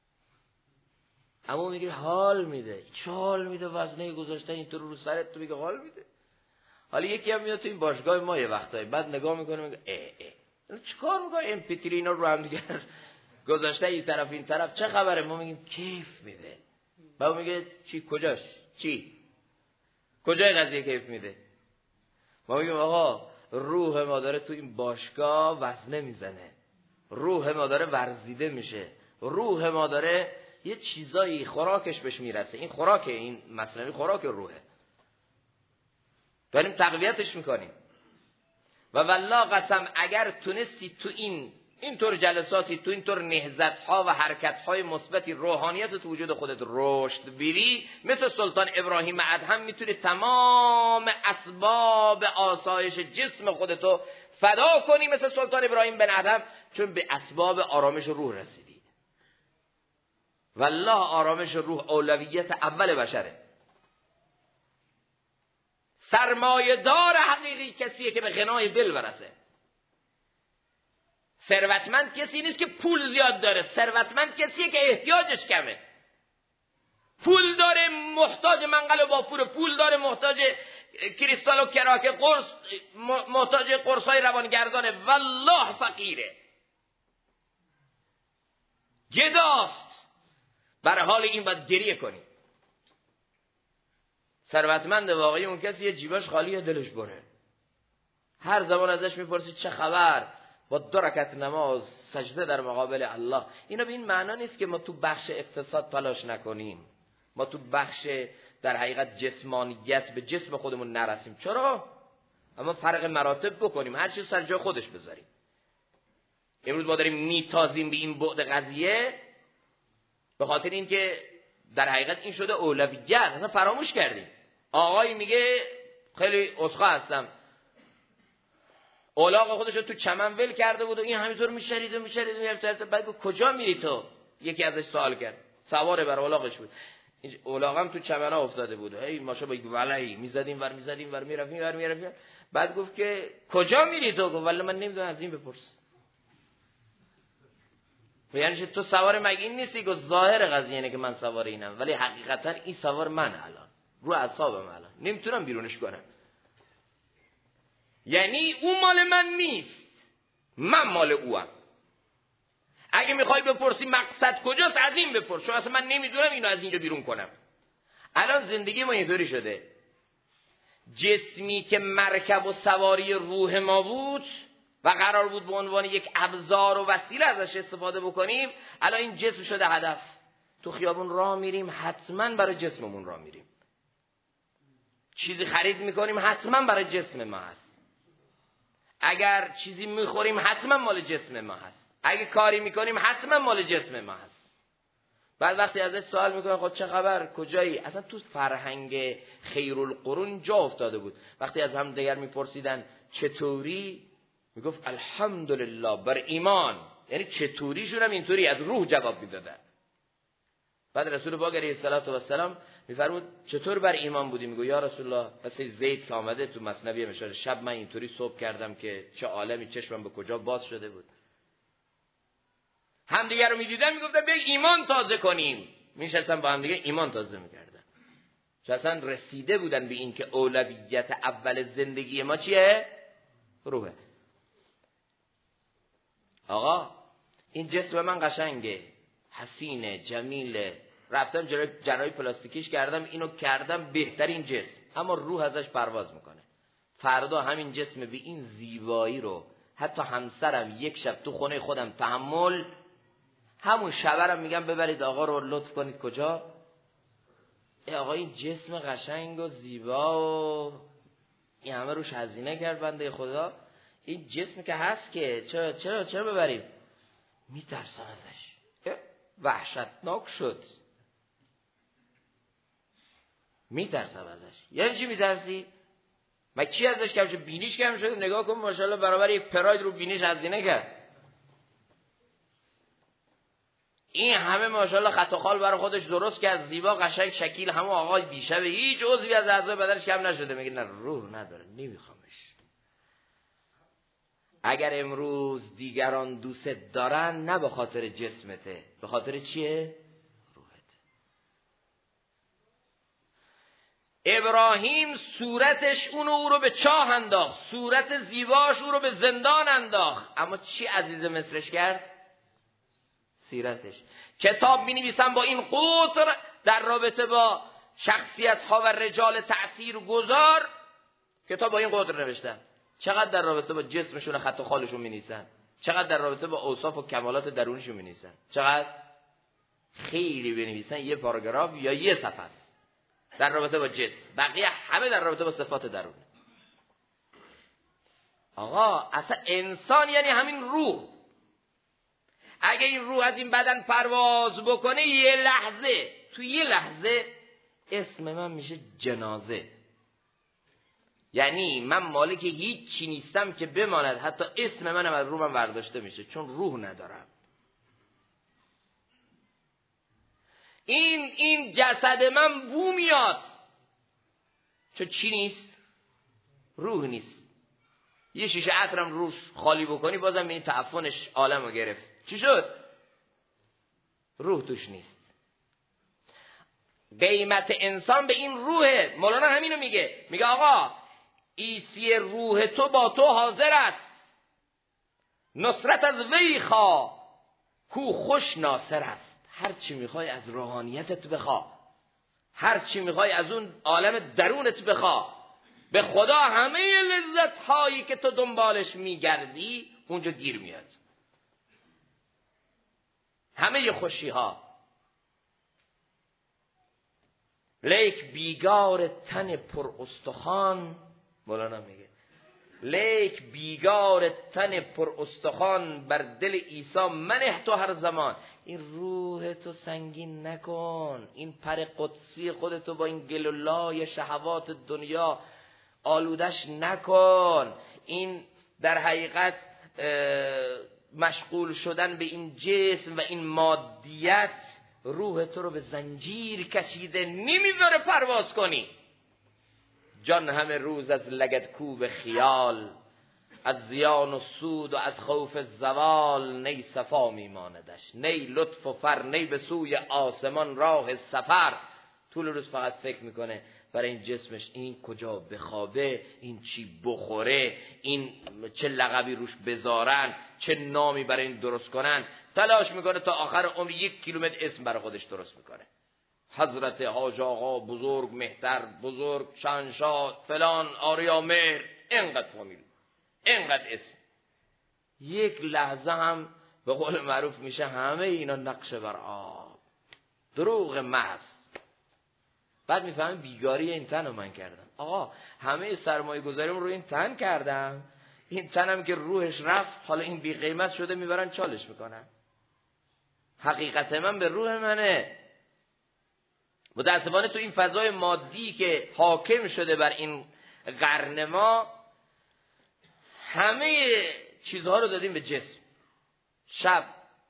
اما میگه حال میده. چه حال میده؟ وزنه گذاشتن اینطور رو سرت، تو میگه حال میده. حالا یکی هم میاد تو این باشگاه ما یه وقتایی، بعد نگاه میکنه میگه چیکار میکنه این پیترینا رو هم دیگه گذاشته این طرف این طرف، چه خبره؟ ما میگیم کیف میده. بعد میگه چی کجاش چی کجای قضیه کیف میده؟ ما میگیم آقا روح ما داره تو این باشگاه وزنه میزنه، روح ما داره ورزیده میشه، روح ما داره یه چیزایی خوراکش بهش میرسه. این خوراک، این مثلا خوراک روحه، داریم تقویتش میکنیم. و والله قسم اگر تونستی تو اینطور جلساتی، تو اینطور نهضت‌ها و حرکت‌های مثبتی روحانیت تو وجود خودت رشد بیری، مثل سلطان ابراهیم ادهم میتونی تمام اسباب آسایش جسم خودتو فدا کنی مثل سلطان ابراهیم بن ادهم، چون به اسباب آرامش روح رسیدی. والله آرامش روح اولویت اول بشره. سرمایه‌دار حقیقی کسیه که به غنای دل برسه. ثروتمند کسی نیست که پول زیاد داره، ثروتمند کسیه که احتیاجش کمه. پول داره محتاج منقل و بافور، پول داره محتاج کریستال و کراک قرص، محتاج قرصای روانگردانه. والله فقیره، گداست. برای حال این باید گریه کنی. ثروتمند واقعی اون کسیه جیبش خالیه دلش بره. هر زمان ازش میپرسی چه خبر، با 2 رکعت نماز سجده در مقابل الله. اینا به این معنا نیست که ما تو بخش اقتصاد تلاش نکنیم، ما تو بخش در حقیقت جسمانیت به جسم خودمون نرسیم. چرا؟ اما فرق مراتب بکنیم، هر چیز سر جای خودش بذاریم. امروز ما داریم میتازیم به این بعد قضیه به خاطر اینکه در حقیقت این شده اولویت، اصلا فراموش کردیم. آقایی میگه خیلی عذرخواه هستم، اولاغ خودش رو تو چمن ول کرده بود و این همینطور میشرید. بعد کجا میری تو؟ یکی ازش سوال کرد، سوار بر اولاغش بود. این اولاغ هم تو چمنا افتاده بود، هی ماشاءالله ولایی میزدیم ور میرفتیم. بعد گفت که کجا میری تو؟ گفت والله من نمیدونم، از این بپرس. یعنی تو سوار مگین نیستی؟ گفت ظاهر قضیه اینه که من سوار اینم، ولی حقیقتا این سوار من الان رو اعصابم الان نمیتونم بیرونش کنم. یعنی اون مال من نیست، من مال اوام. اگه میخوای بپرسی مقصد کجاست، از این بپرس، چون اصلا من نمیدونم اینو از اینجا بیرون کنم. الان زندگی ما اینطوری شده، جسمی که مرکب و سواری روح ما بود و قرار بود به عنوان یک ابزار و وسیله ازش استفاده بکنیم، الان این جسم شده هدف. تو خیابون راه میریم، حتما برای جسممون راه میریم. چیزی خرید میکنیم، حتما برای جسم ما هست. اگر چیزی میخوریم، حتما مال جسم ما هست. اگه کاری میکنیم، حتما مال جسم ما هست. بعد وقتی ازش سوال میکنن خود چه خبر، کجایی؟ اصلا تو فرهنگ خیرالقرون جا افتاده بود. وقتی از هم دیگر میپرسیدن چطوری، میگفت الحمدلله بر ایمان. یعنی چطوریشون هم اینطوری از روح جواب میدادن. بعد رسول پاک علیه السلام میفرمود چطور بر ایمان بودی؟ میگه یا رسول الله مثل زید که آمده تو مثنوی مشاره، شب من اینطوری صبح کردم که چه عالمی چشمم به کجا باز شده بود. همدیگه رو میدیدن میگفتن بیا ایمان تازه کنیم، میشستن با همدیگه ایمان تازه میکردن. چون اصلا رسیده بودن به این که اولویت اول زندگی ما چیه؟ روحه. آقا این جسم من قشنگه، حسینه، جمیله، رفتم جراحی پلاستیکیش کردم، اینو کردم بهترین جسم، اما روح ازش پرواز میکنه. فردا همین جسم به این زیبایی رو حتی همسرم یک شب تو خونه خودم تحمل، همون شبرم میگم ببرید آقا رو لطف کنید کجا؟ آقا این جسم قشنگ و زیبا و این همه روش هزینه کرد بنده خدا، این جسمی که هست که چرا ببریم؟ میترسم ازش، وحشتناک شد، میترسم ازش. یعنی چی میترسی؟ من کی ازش کم شد؟ بینیش کم شد، نگاه کن ماشاءالله برابر یک پراید رو بینیش هزینه کرد. این همه ماشاءالله خط و خال برای خودش درست کرد، زیبا قشنگ شکیل، همون آقای دیشب هیچ عضوی از اعضای بدنش کم نشده. میگه نه روح نداره، نمیخوامش. اگر امروز دیگران دوست دارن، نه به خاطر جسمته، به خاطر چیه؟ روحت. ابراهیم صورتش او رو به چاه انداخت، صورت زیباش او رو به زندان انداخت، اما چی عزیز مصرش کرد؟ سیرتش. کتاب می نویسم با این قطر در رابطه با شخصیت ها و رجال تأثیر گذار کتاب با این قدر نوشتن. چقدر در رابطه با جسمشون و خط و خالشون می‌نویسن، چقدر در رابطه با اوصاف و کمالات درونیشون می‌نویسن، چقدر خیلی بنویسن یه پاراگراف یا یه صفحه در رابطه با جسم، بقیه همه در رابطه با صفات درون. آقا اصلا انسان یعنی همین روح. اگه این روح از این بدن پرواز بکنه یه لحظه، تو یه لحظه اسم من میشه جنازه. یعنی من مالک هیچ چی نیستم که بماند، حتی اسم منم از روحم برداشته میشه، چون روح ندارم. این جسد من بو میاد، چون چی نیست؟ روح نیست. یه شیشه عطرم روش خالی بکنی بازم این تعفنش عالمو گرفت. چی شد؟ روح توش نیست. قیمت انسان به این روحه. مولانا همینو میگه آقا عیسی روح تو با تو حاضر است، نصرت از وی خواه کو خوش ناصر است. هر چی میخوای از روحانیتت بخوا، هر چی میخوای از اون عالم درونت بخوا، به خدا همه لذت هایی که تو دنبالش میگردی اونجا گیر میاد، همه خوشی ها. لیک بیگار تن پر استخوان، مولانا میگه لیک بیگار تن پر استخوان بر دل عیسی منه تو هر زمان. این روح تو سنگین نکن، این پر قدسی خودتو با این گلولای شهوات دنیا آلودش نکن. این در حقیقت مشغول شدن به این جسم و این مادیت روح تو رو به زنجیر کشیده، نمیذاره پرواز کنی. جان همه روز از لگدکوب خیال، از زیان و سود و از خوف زوال، نی صفا میماندش نی لطف و فر، نی به سوی آسمان راه سفر. طول روز فقط فکر میکنه برای این جسمش، این کجا بخوابه، این چی بخوره، این چه لقبی روش بذارن، چه نامی برای این درست کنن. تلاش میکنه تا آخر عمر 1 کیلومتر اسم برای خودش درست میکنه. حضرت حاج آقا بزرگ مهتر، بزرگ شاهنشاه فلان آریا مهر، اینقدر فامیل، اینقدر اسم. یک لحظه هم به قول معروف میشه همه اینا نقشه بر آب، دروغ محض. بعد میفهمم بیگاری این تن رو من کردم. آقا همه سرمایه گذاریم رو این تن کردم، این تنم که روحش رفت حالا این بی قیمت شده میبرن چالش میکنن. حقیقت من به روح منه. متاسفانه تو این فضای مادی که حاکم شده بر این قرن ما، همه چیزها رو دادیم به جسم. شب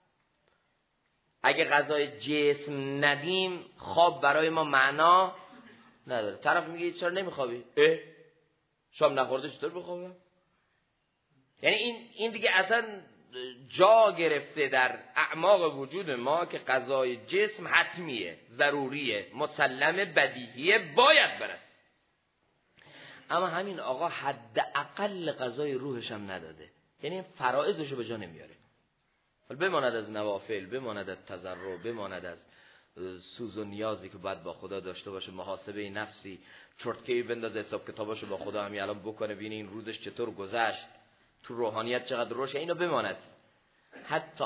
اگه غذای جسم ندیم خواب برای ما معنا نداره. طرف میگه چرا نمیخوابی؟ شام نخورده چطور بخوابم؟ یعنی این دیگه اصلا جا گرفته در اعماق وجود ما که غذای جسم حتمیه، ضروریه، مسلمه، بدیهیه، باید برست. اما همین آقا حداقل غذای روحش هم نداده، یعنی فرائضش رو به جا نمیاره. بماند از نوافل، بماند از تضرع، بماند از سوز و نیازی که باید با خدا داشته باشه، محاسبه نفسی، چرتکه‌ای بندازه حساب کتاباشو با خدا همین الان بکنه، ببینه این روزش چطور گذشت، تو روحانیت چقدر روشه، اینو بماند. حتی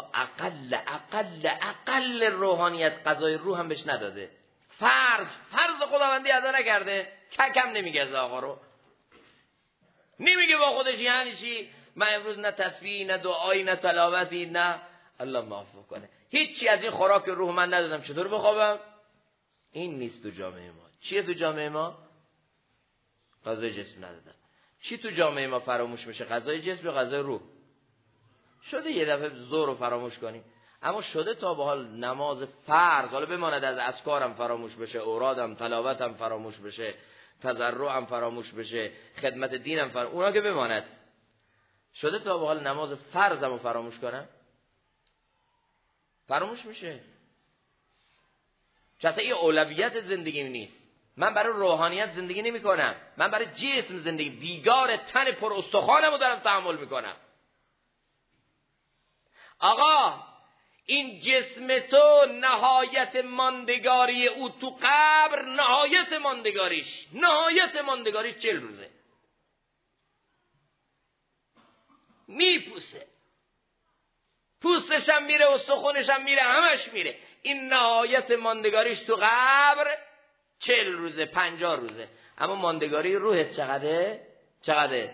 اقل روحانیت غذای روح هم بهش نداده. فرض خداوندی ادا نکرده، ککم نمیگه از آقا رو، نمیگه با خودش یعنی چی من امروز نه تسبیح نه دعایی نه تلاوتی نه الله معفو کنه، هیچی از این خوراک روح من ندادم، چطور بخوابم؟ این نیست تو جامعه ما. چیه تو جامعه ما؟ غذای جسم ندادم. چی تو جامعه ما فراموش میشه؟ غذای جسم یا غذای روح؟ شده یه دفعه ظهر رو فراموش کنی، اما شده تا به حال نماز فرض، حالا بماند از اذکارم فراموش بشه، اورادم، تلاوتم فراموش بشه، تضرعم فراموش بشه، خدمت دینم اونا که بماند، شده تا به حال نماز فرضم رو فراموش کنم؟ فراموش میشه. چطور این اولویت زندگیم نیست. من برای روحانیت زندگی نمی کنم، من برای جسم زندگی، بیگار تن پر استخوانم رو دارم تحمل میکنم. آقا این جسم تو نهایت ماندگاری او تو قبر، نهایت ماندگاریش 40 روزه. میپوسه، پوستش هم میره، استخونش هم میره، همش میره. این نهایت ماندگاریش تو قبر 40 روزه، 50 روزه. اما ماندگاری روحت چقدره؟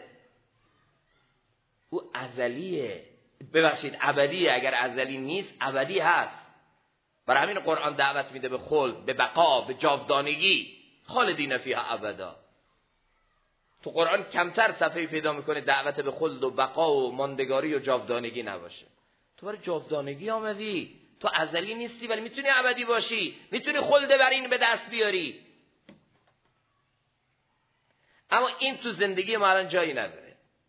او ازلیه، ببخشید ابدیه. اگر ازلی نیست ابدی هست. برای همین قرآن دعوت میده به خلد، به بقا، به جاودانگی. خالدین فیها ابدا. تو قرآن کمتر صفحه پیدا میکنه دعوت به خلد و بقا و ماندگاری و جاودانگی نباشه. تو برای جاودانگی آمدی، تو ازلی نیستی ولی میتونی ابدی باشی، میتونی خلد بر این به دست بیاری. اما این تو زندگی ما الان جایی نداره.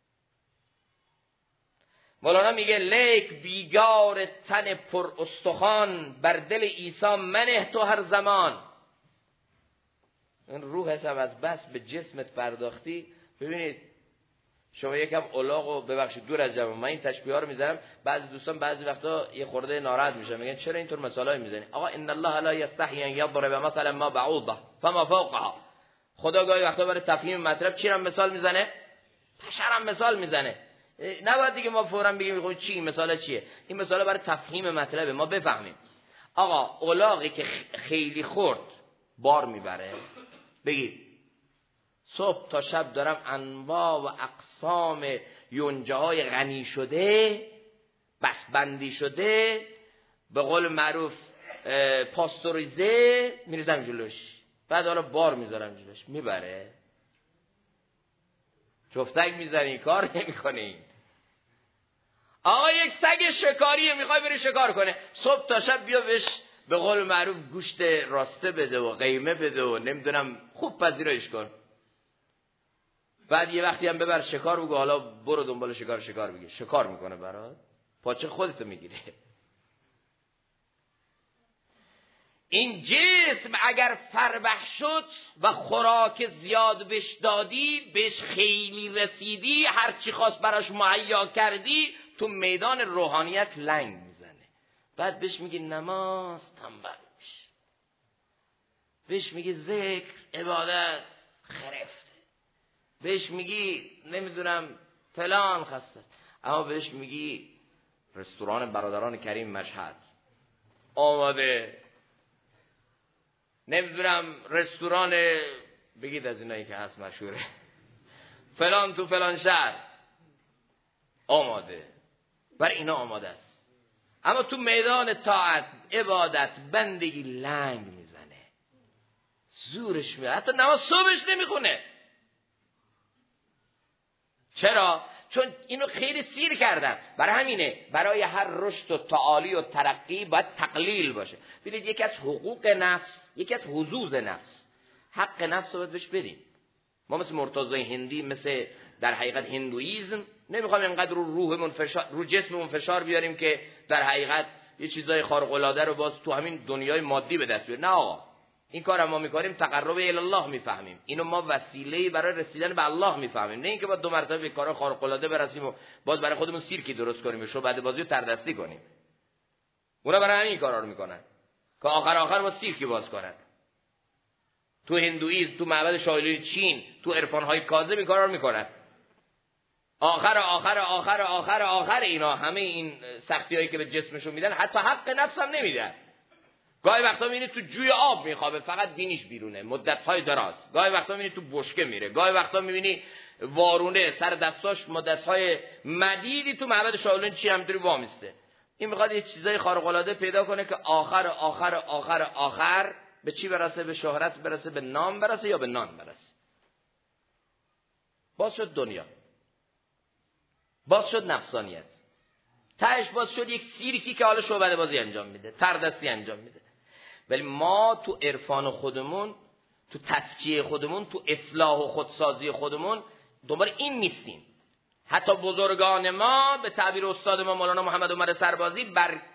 مولانا میگه لیک بیگار تن پر استخوان، بر دل عیسی منه تو هر زمان. این روحت هم از بس به جسمت پرداختی. ببینید شما یکم الاغ و ببخشید دور از جمع، من این تشبیه ها رو میذارم، بعضی دوستان بعضی وقتا یه خورده ناراحت میشن، میگن چرا اینطور مثالای میزنی؟ آقا ان الله لا یستحی ان یضرب مثلا ما بعوضه فما فوقها. خدا گاهی وقتا برای تفهیم مطلب چی هم مثال میزنه؟ پشرم مثال میزنه. نباید دیگه ما فوراً بگیم خب چی مثال چیه؟ این مثال برای تفهیم مطلبه، ما بفهمیم. آقا الاغی که خیلی خورد بار میبره، بگید صبح تا شب دارم انواع و اقسام یونجه های غنی شده، بسبندی شده، به قول معروف پاستوریزه میریزم جلوش، بعد حالا بار میذارم جلوش، میبره؟ جفتک میزنی کار نمیکنی. آقا یک سگ شکاریه میخوای بری شکار کنه، صبح تا شب بیا بهش به قول معروف گوشت راسته بده و قیمه بده و نمیدونم خوب پذیرایش کن، بعد یه وقتی هم ببر شکار بگو حالا برو دنبال شکار بگیر. شکار میکنه برات؟ پاچه خودتو میگیره. این جسم اگر فربه شد و خوراک زیاد بهش دادی، بهش خیلی رسیدی، هرچی خواست براش مهیا کردی، تو میدان روحانیت لنگ میزنه. بعد بهش میگی نماز، تنبل میشه. بهش میگی ذکر، عبادت، خرفته. بهش میگی نمیدونم فلان خسته. اما بهش میگی رستوران برادران کریم مشهد آماده، نمیدونم رستوران بگید از اینایی که هست مشهوره فلان تو فلان شهر آماده، بر اینا آماده است. اما تو میدان طاعت، عبادت، بندگی لنگ میزنه، زورش میاد، حتی نماز صبحش نمیخونه. چرا؟ چون اینو خیلی سیر کردن. برای همینه برای هر رشد و تعالی و ترقی باید تقلیل باشه. ببینید یکی از حقوق نفس، یکی از حظوظ نفس، حق نفس رو باید بهش بدیم. ما مثل مرتضی هندی، مثل در حقیقت هندویزم نمیخوایم اینقدر رو جسممون فشار بیاریم که در حقیقت یه چیزای خارق العاده رو باز تو همین دنیای مادی به دست بیاریم. نه آقا، این کار ما میکنیم تقرب الی الله میفهمیم، اینو ما وسیله برای رسیدن به الله میفهمیم، نه اینکه با دو مرتبه به کارا خارق العاده برسیم و باز برای خودمون سیرکی درست کنیم و شعبده بازی رو تردستی کنیم. اونا برای همین کارا رو میکنن که آخر با سیرکی باز کنن. تو هندویسم، تو معبد شاولین چین، تو عرفان‌های کاذب این کارا رو میکنن. آخر اینا همه این سختی‌هایی که به جسمشون میدن حتی حق نفس هم نمیدن. گاهی وقتا میبینی تو جوی آب میخوابه، فقط بینیش بیرونه مدت‌های دراز. گاهی وقتا میبینی تو بشکه میره، گاهی وقتا میبینی وارونه سر دستاش مدت‌های مدیدی تو معبد شاولین چی همینطوری وامیسته. این میخواد یه چیزای خارق العاده پیدا کنه که آخر به چی برسه؟ به شهرت برسه، به نام برسه یا به نان برسه. باز شد دنیا، باز شد نفسانیت، تهش باز شد یک سیرکی که حالا شعبده بازی انجام میده، تردستی انجام میده. ولی ما تو عرفان خودمون، تو تزکیه خودمون، تو اصلاح و خودسازی خودمون دنبال این نیستیم. حتی بزرگان ما به تعبیر استاد ما مولانا محمد عمر سربازی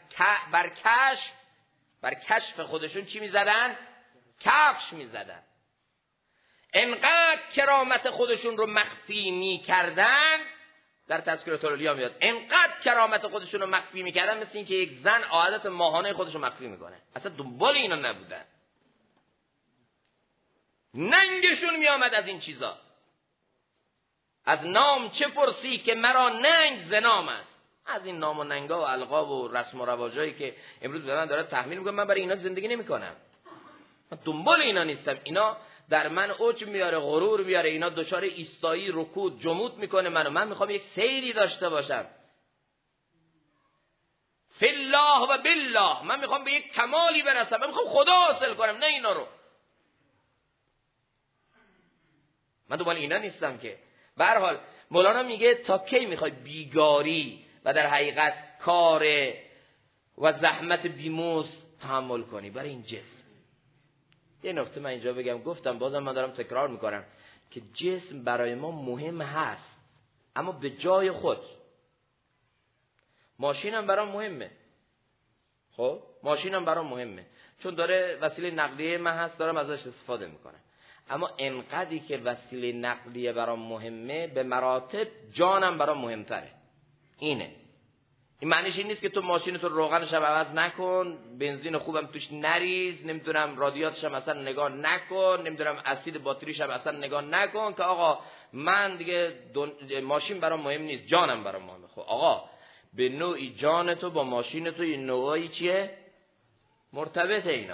بر کشف خودشون چی میزدن؟ کفش میزدن. انقدر کرامت خودشون رو مخفی میکردن در تذکرة الاولیا میاد، انقدر کرامت خودشون رو مخفی میکردن مثل این که یک زن عادت ماهانه خودش رو مخفی میکنه. اصلا دنبال اینا نبودن، ننگشون میامد از این چیزا. از نام چه پرسی که مرا ننگ ز نام است. از این نام و ننگا و القاب و رسم و رواجایی که امروز به من داره تحمیل میکنه، من برای اینا زندگی نمیکنم، من دنبال اینا نیستم. اینا در من اوج میاره، غرور میاره، اینا دچار ایستایی، رکود، جمود میکنه من میخوام یک سیری داشته باشم فی الله و بالله، من میخوام به یک کمالی برسم، من میخوام خدا حاصل کنم، نه اینا رو. من دنبال اینا نیستم که. به هر حال مولانا میگه تا کی میخوای بیگاری و در حقیقت کار و زحمت بیموست تحمل کنی برای این جسم؟ یه نکته من اینجا بگم، گفتم بازم من دارم تکرار میکنم که جسم برای ما مهم هست، اما به جای خود. ماشینم برام مهمه، خب ماشینم برام مهمه چون داره وسیله نقلیه من هست، دارم ازش استفاده میکنم، اما انقدری که وسیله نقلیه برام مهمه، به مراتب جانم برام مهمتره. این معنیش این نیست که تو ماشینتو روغنش هم عوض نکن، بنزین خوبم توش نریز، نمیدونم رادیاتش هم اصلا نگاه نکن، نمیدونم اسید باتریش هم اصلا نگاه نکن، که آقا من دیگه ماشین برام مهم نیست، جانم برام مهمه. خب آقا به نوعی جان تو با ماشین تو این نوعی چیه؟ مرتبطه اینا.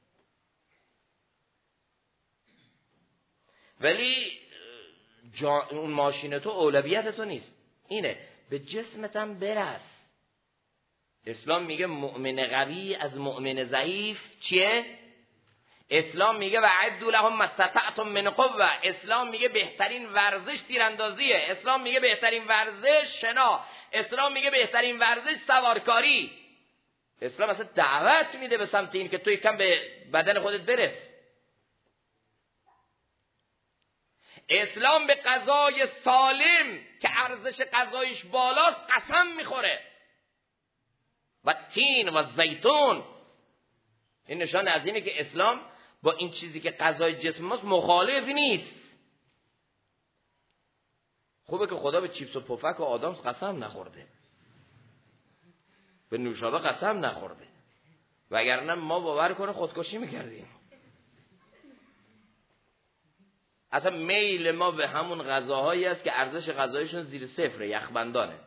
ولی اون ماشین تو اولویت تو نیست. اینه به جسمت هم برس. اسلام میگه مؤمن قوی از مؤمن ضعیف چیه؟ اسلام میگه و عدوا لهم ما استطعتم من قوه. اسلام میگه بهترین ورزش تیراندازیه. اسلام میگه بهترین ورزش شنا. اسلام میگه بهترین ورزش سوارکاری. اسلام اصلا دعوت میده به سمت این که تو یکم به بدن خودت برس. اسلام به غذای سالم که ارزش غذایش بالاست قسم میخوره. و تین و زیتون. این نشان از اینه که اسلام با این چیزی که غذای جسم ماست مخالف نیست. خوبه که خدا به چیپس و پفک و آدامس قسم نخورده، به نوشابه قسم نخورده، وگرنه ما باور کنه خودکشی میکردیم. اصلا میل ما به همون غذاهایی است که ارزش غذایشون زیر صفره، یخبندانه.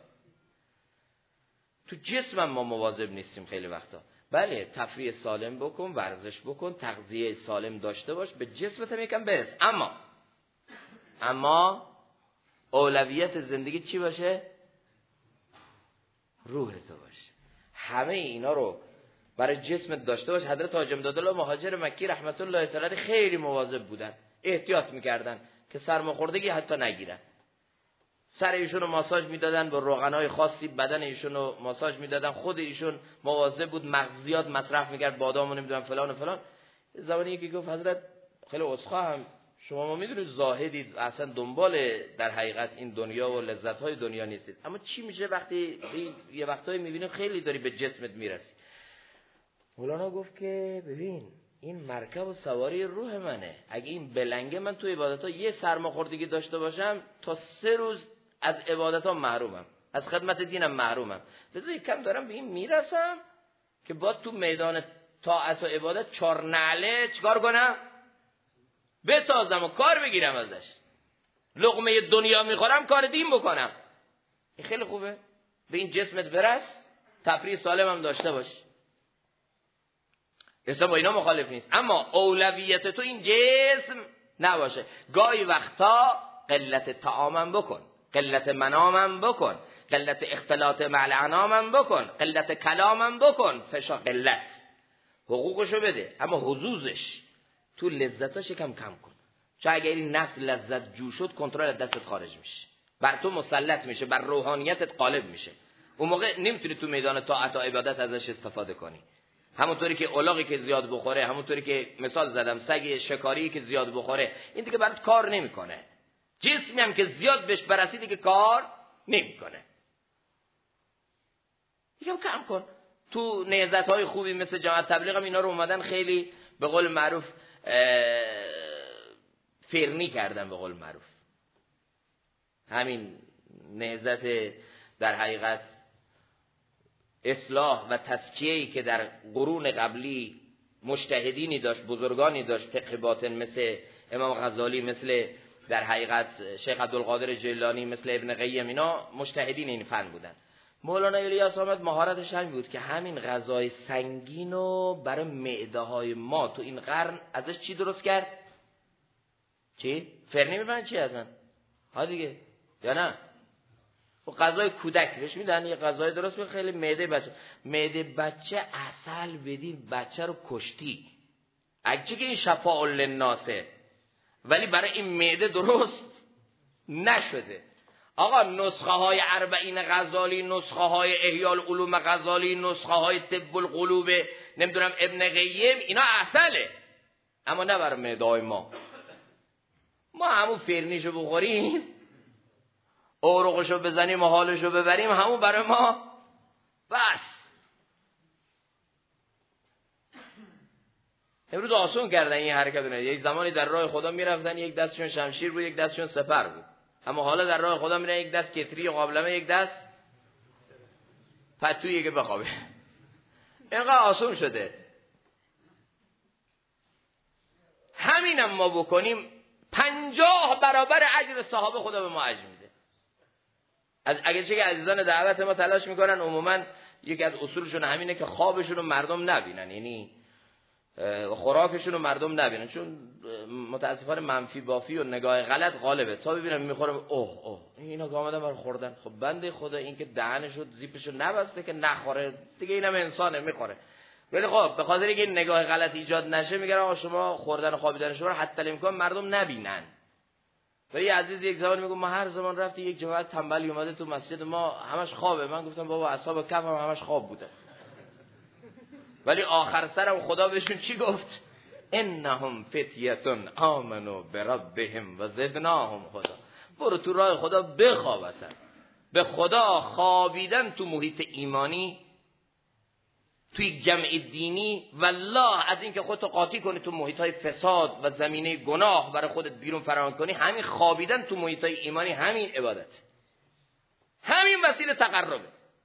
تو جسم ما مواظب نیستیم خیلی وقتا. بله تفریح سالم بکن، ورزش بکن، تغذیه سالم داشته باش، به جسمت هم یکم برس، اما اولویت زندگی چی باشه؟ روح تو باشه. همه اینا رو برای جسمت داشته باش. حضرت حاج امدادالله مهاجر مکی رحمت الله تعالی خیلی مواظب بودن، احتیاط میکردن که سرماخوردگی حتی نگیرن. سر ایشون رو ماساژ میدادن با روغنای خاصی، بدن ایشون رو ماساژ میدادن. خود ایشون مواظب بود، مغزیات مصرف میکرد، بادام و نمیدونم فلان و فلان. زمانی یکی گفت حضرت خیلی عذرخواهم، شما ما میدونید زاهدید، اصلا دنبال در حقیقت این دنیا و لذت‌های دنیا نیستید، اما چی میشه وقتی یه وقتایی میبینیم خیلی داری به جسمت میرسی؟ مولانا گفت که ببین این مرکب و سواری روح منه، اگه این بلنگه من تو عبادت‌ها یه سرماخوردگی داشته باشم تا 3 روز از عبادت‌ها محرومم، از خدمت دینم محرومم. لذا یکم دارم به این میرسم که با تو میدان طاعت و عبادت 4 نعله چیکار کنم؟ بسازم و کار بگیرم ازش. لقمه دنیا میخورم کار دین بکنم. این خیلی خوبه. به این جسمت برس، تفریح سالم هم داشته باش. اسلام با اینا مخالف نیست، اما اولویت تو این جسم نباشه. گاهی وقتا قلت طعامم بکن، قلت منامم بکن، قلت اختلاط مع الانامم بکن، قلت کلامم بکن، فشا قلت حقوقشو بده، اما حظوظش تو لذتاش کم کن. چون اگر این نفس لذت جو شد کنترل از دستت خارج میشه، بر تو مسلط میشه، بر روحانیتت غالب میشه. اون موقع نمیتونی تو میدان طاعت و عبادت ازش استفاده کنی. همونطوری که الاغی که زیاد بخوره، همونطوری که مثال زدم سگ شکاری که زیاد بخوره، این دیگه برات کار نمیکنه. جسمی هم که زیاد بهش برسی دیگه کار نمیکنه. یکم کم کن. تو نهضت‌های خوبی مثل جماعت تبلیغ هم اینا رو اومدن خیلی به قول معروف فرنی کردن، به قول معروف همین نهضت در حقیقت اصلاح و تزکیه‌ای که در قرون قبلی مجتهدینی داشت، بزرگانی داشت، فقه باطن مثل امام غزالی، مثل در حقیقت شیخ عبدالقادر جیلانی، مثل ابن قیم، اینا مجتهدین این فن بودن. مولانا الیاس آمد مهارتش همین بود که همین غذای سنگین رو برای معده های ما تو این قرن ازش چی درست کرد؟ چی؟ فرنی میبنن چی ازن؟ ها دیگه یا نه؟ و غذای کودک بهش میدن یه غذای درست به خیلی معده بچه عسل بدی بچه رو کشتی. اگه که این شفاء للناسه ولی برای این معده درست نشده. آقا نسخه های 40 غزالی، نسخه های احیاء العلوم غزالی، نسخه های طب القلوب نمیدونم ابن قیم، اینا عسله، اما نه برای معده های ما. ما همون فرنیشو بخوریم، اوروقشو بزنیم و حالشو ببریم، همون برای ما بس. امروز آسون کردن این حرکت رو. یک زمانی در راه خدا میرفتن یک دستشون شمشیر بود، یک دستشون سپر بود، اما حالا در راه خدا میرن یک دست کتری و قابلمه، یک دست پتویی که بخوابه. اینقدر آسون شده. همینم ما بکنیم 50 برابر اجر صحابه خدا به ما اجر میده. اگرچه که عزیزان دعوت ما تلاش میکنن عموما یکی از اصولشون همینه که خوابشون رو مردم نبینن، یعنی خوراکشون رو مردم نبینن، چون متاسفانه منفی بافی و نگاه غلط غالبه. تا ببینم میخورم اوه اینا که آمدن برای خوردن، خب بنده خدا این که دهنشو زیپشو نبسته که نخوره دیگه، اینم انسانه میخوره. ولی خب به خاطر اینکه نگاه غلط ایجاد نشه میگن آقا شما خوردن و خوابیدن شما رو حتی الامکان مردم نبینن. ولی عزیز یک زمان میگم ما هر زمان رفتی یک جماعت تنبلی اومده تو مسجد ما همش خوابه، من گفتم بابا اصحاب کف هم همش خواب بوده. ولی آخر سرم خدا بهشون چی گفت؟ انهم فتیتون آمنوا بربهم و زدناهم هدی. برو تو راه خدا بخواب. اصلا به خدا خوابیدن تو محیط ایمانی، توی جمع دینی، والله از اینکه خودتو قاطی کنی تو محیط‌های فساد و زمینه گناه برای خودت بیرون فراهم کنی، همین خوابیدن تو محیط‌های ایمانی همین عبادت، همین وسیله تقربه.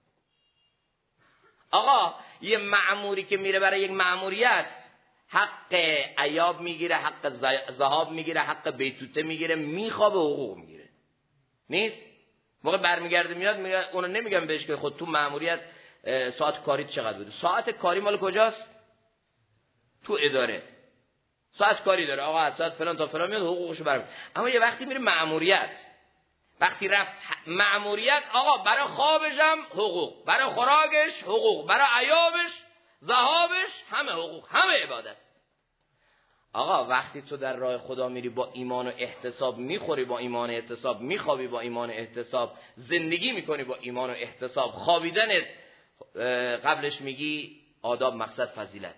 آقا یه مأموری که میره برای یک مأموریت حق عیاب میگیره، حق ذهاب میگیره، حق بیتوته میگیره، میخوابه، حقوق میگیره. نیست؟ موقع برمیگرده میاد میگه، اونو نمیگم بهش که خود تو مأموریت ساعت کاری چقدر بوده. ساعت کاری مال کجاست؟ تو اداره ساعت کاری داره، آقا از ساعت فلان تا فلان میاد حقوقشو برمی‌داره. اما یه وقتی میره مأموریت، وقتی رفت مأموریت، آقا برای خوابش هم حقوق، برای خوراکش حقوق، برای عیابش ذهابش همه حقوق، همه عبادت. آقا وقتی تو در راه خدا میری با ایمان و احتساب، میخوری با ایمان و احتساب، میخوابی با ایمان و احتساب، زندگی میکنی با ایمان و احتساب، خوابیدنت قبلش میگی آداب مقصد فضیلت،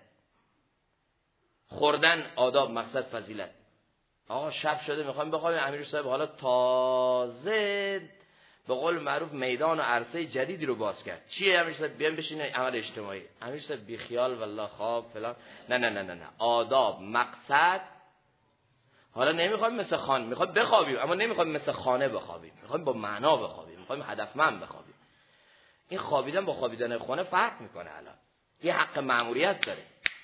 خوردن آداب مقصد فضیلت. آقا شب شده میخوایم بخوابیم، امیر صاحب حالا تازه به قول معروف میدان و عرصه جدیدی رو باز کرد. چیه امیر صاحب؟ بیان بشین عمل اجتماعی. امیر صاحب بی خیال والله خواب فلان. نه آداب مقصد. حالا نمیخوایم مثل خان، میخوایم بخوابیم اما نمیخوایم مثل خانه بخوابیم، میخوایم با معنا بخوابیم، میخوایم هدفمند بخوابیم. این خوابیدن با خوابیدن خانه فرق میکنه. الان یه حق مأموریت داره،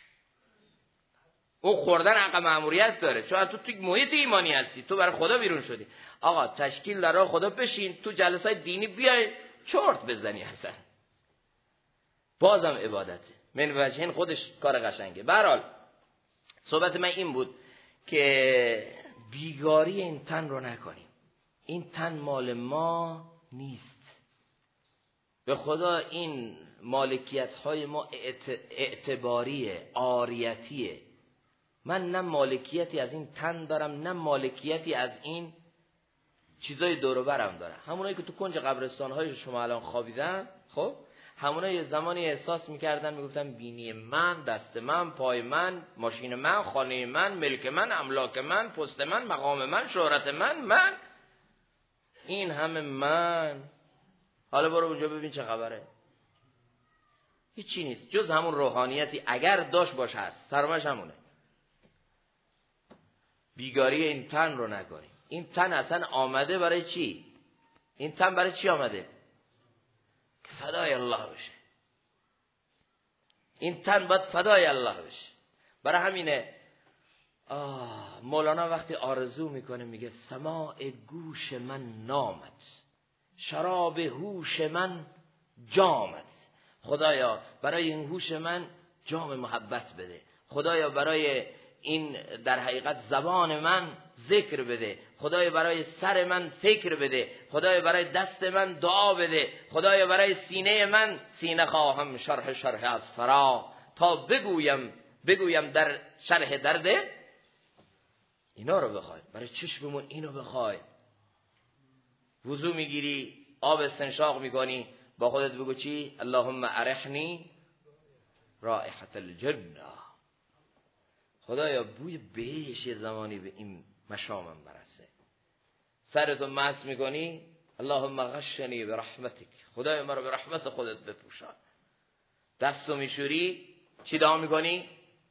اون خوردن حق مأموریت داره، چون تو محیط ایمانی هستی، تو برای خدا بیرون شدی. آقا تشکیل در راه خدا بشین، تو جلسات دینی بیای چرت بزنی، اصلا بازم عبادته. من وجهین خودش کار قشنگه. به هر حال صحبت من این بود که بیگاری این تن رو نکنیم. این تن مال ما نیست. به خدا این مالکیت های ما اعتباریه، عاریتیه. من نه مالکیتی از این تن دارم، نه مالکیتی از این چیزای دور و برم دارم. همونایی که تو کنج قبرستان های شما الان خوابیدن، خب همونایی یه زمانی احساس میکردن، میگفتن بینی من، دست من، پای من، ماشین من، خانه من، ملک من، املاک من، پست من، مقام من، شهرت من، این همه من. حالا برو اونجا ببین چه خبره. هیچی نیست جز همون روحانیتی، اگر داشت باشه هست، سرمش همونه. بیگاری این تن رو نکنیم. این تن اصلا آمده برای چی؟ این تن برای چی آمده؟ که فدای الله بشه. این تن باید فدای الله بشه. برای همینه مولانا وقتی آرزو میکنه میگه سماع گوش من نامد، شراب هوش من جامد. خدایا برای این هوش من جام محبت بده. خدایا برای این در حقیقت زبان من ذکر بده. خدایا برای سر من فکر بده. خدایا برای دست من دعا بده. خدایا برای سینه من سینه خواهم شرح از فرا، تا بگویم در شرح درده. اینا رو بخوای، برای چشممون اینو بخوای. وضو میگیری، آب استنشاق میکنی، با خودت بگو چی؟ اللهم ارحنی رائحة الجنه. خدایا بوی بهش یه زمانی به این مشامم برسه. سرتو مس میکنی، اللهم غشنی برحمتک. خدایا مرا به رحمت خودت بپوشان. دستو میشوری، چی دعا میکنی؟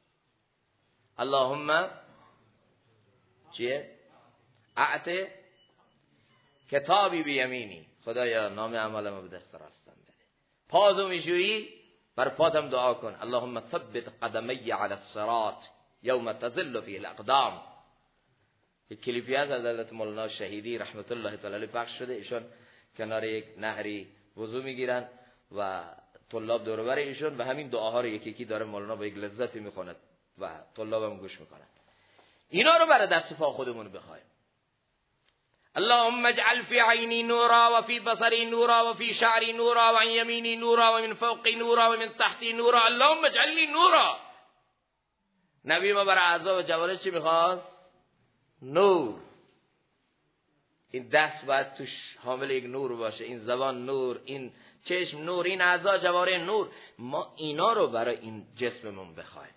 اللهم چیه؟ اعطی کتابی بیمینی. خدایا نام اعمالمو به دست راستم بده. پادو میشویی، بر پادم دعا کن اللهم ثبت قدمی علی الصراط یوم تزل فیه الاقدام. یک کلیپی از حضرت مولانا شهیدی رحمت الله تعالی علیه پخش شده. ایشون کنار یک نهری وضو میگیرن و طلاب دور و بر ایشون و همین دعاها رو یکی یکی داره مولانا با یک لذتی میخونه و طلابم گوش میکنن. اینا رو برای دست پا خودمون بخوایم. اللهم اجعل في عيني نورا وفي بصري نورا وفي شعري نورا وعن يميني نورا ومن فوقي نورا ومن تحتي نورا اللهم اجعلني نورا. نبی ما برای اعضا و جوارح چی میخواست؟ نور. این دست باید توش حامل یک نور باشه، این زبان نور، این چشم نور، این اعضا جوارح نور. ما اینا رو برای این جسممون بخوایم.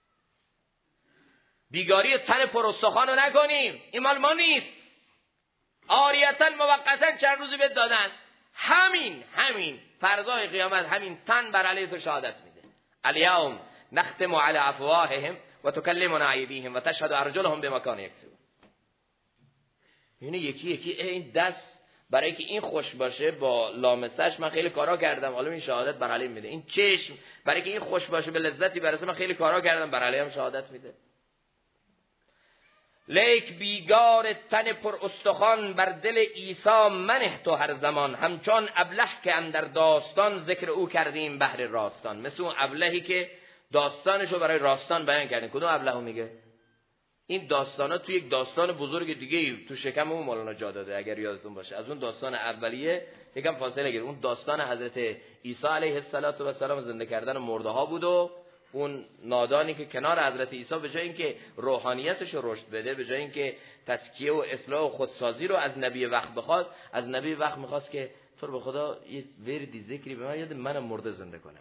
بیگاری تن پر استخوان رو نکنیم، این مال ما نیست. عاریتا موقتا چند روزی بهت دادن، همین فردای قیامت همین تن بر علیه تو شهادت میده. الیوم نختم علی افواههم و تکلمنا ایدیهم و تشهد ارجلهم بما كانوا یکسبون. یعنی یکی این دست برای که این خوش باشه با لامسش من خیلی کارا کردم، حالا این شهادت بر علیه میده. این چشم برای که این خوش باشه به لذتی برسه من خیلی کارا کردم، بر علیه هم شهادت میده. لیک بیگار تن پر استخوان بر دل عیسی منه تو هر زمان، همچون ابله که اندر داستان ذکر او کردیم بهر راستان. مثل اون ابلهی که داستانشو برای راستان بیان کردیم. کدوم ابلهو میگه؟ این داستانا تو یک داستان بزرگ دیگه تو شکم اون مولانا جا داده اگر یادتون باشه. از اون داستان اولیه یکم فاصله گیر. اون داستان حضرت عیسی علیه السلام زنده کردن مرده ها بود و اون نادانی که کنار حضرت عیسی به جای اینکه روحانیتش رو رشد بده، به جای اینکه تزکیه و اصلاح و خودسازی رو از نبی وقت بخواد، از نبی وقت میخواست که تو به خدا یه وردی ذکری به من یاد منم مرده زنده کنم.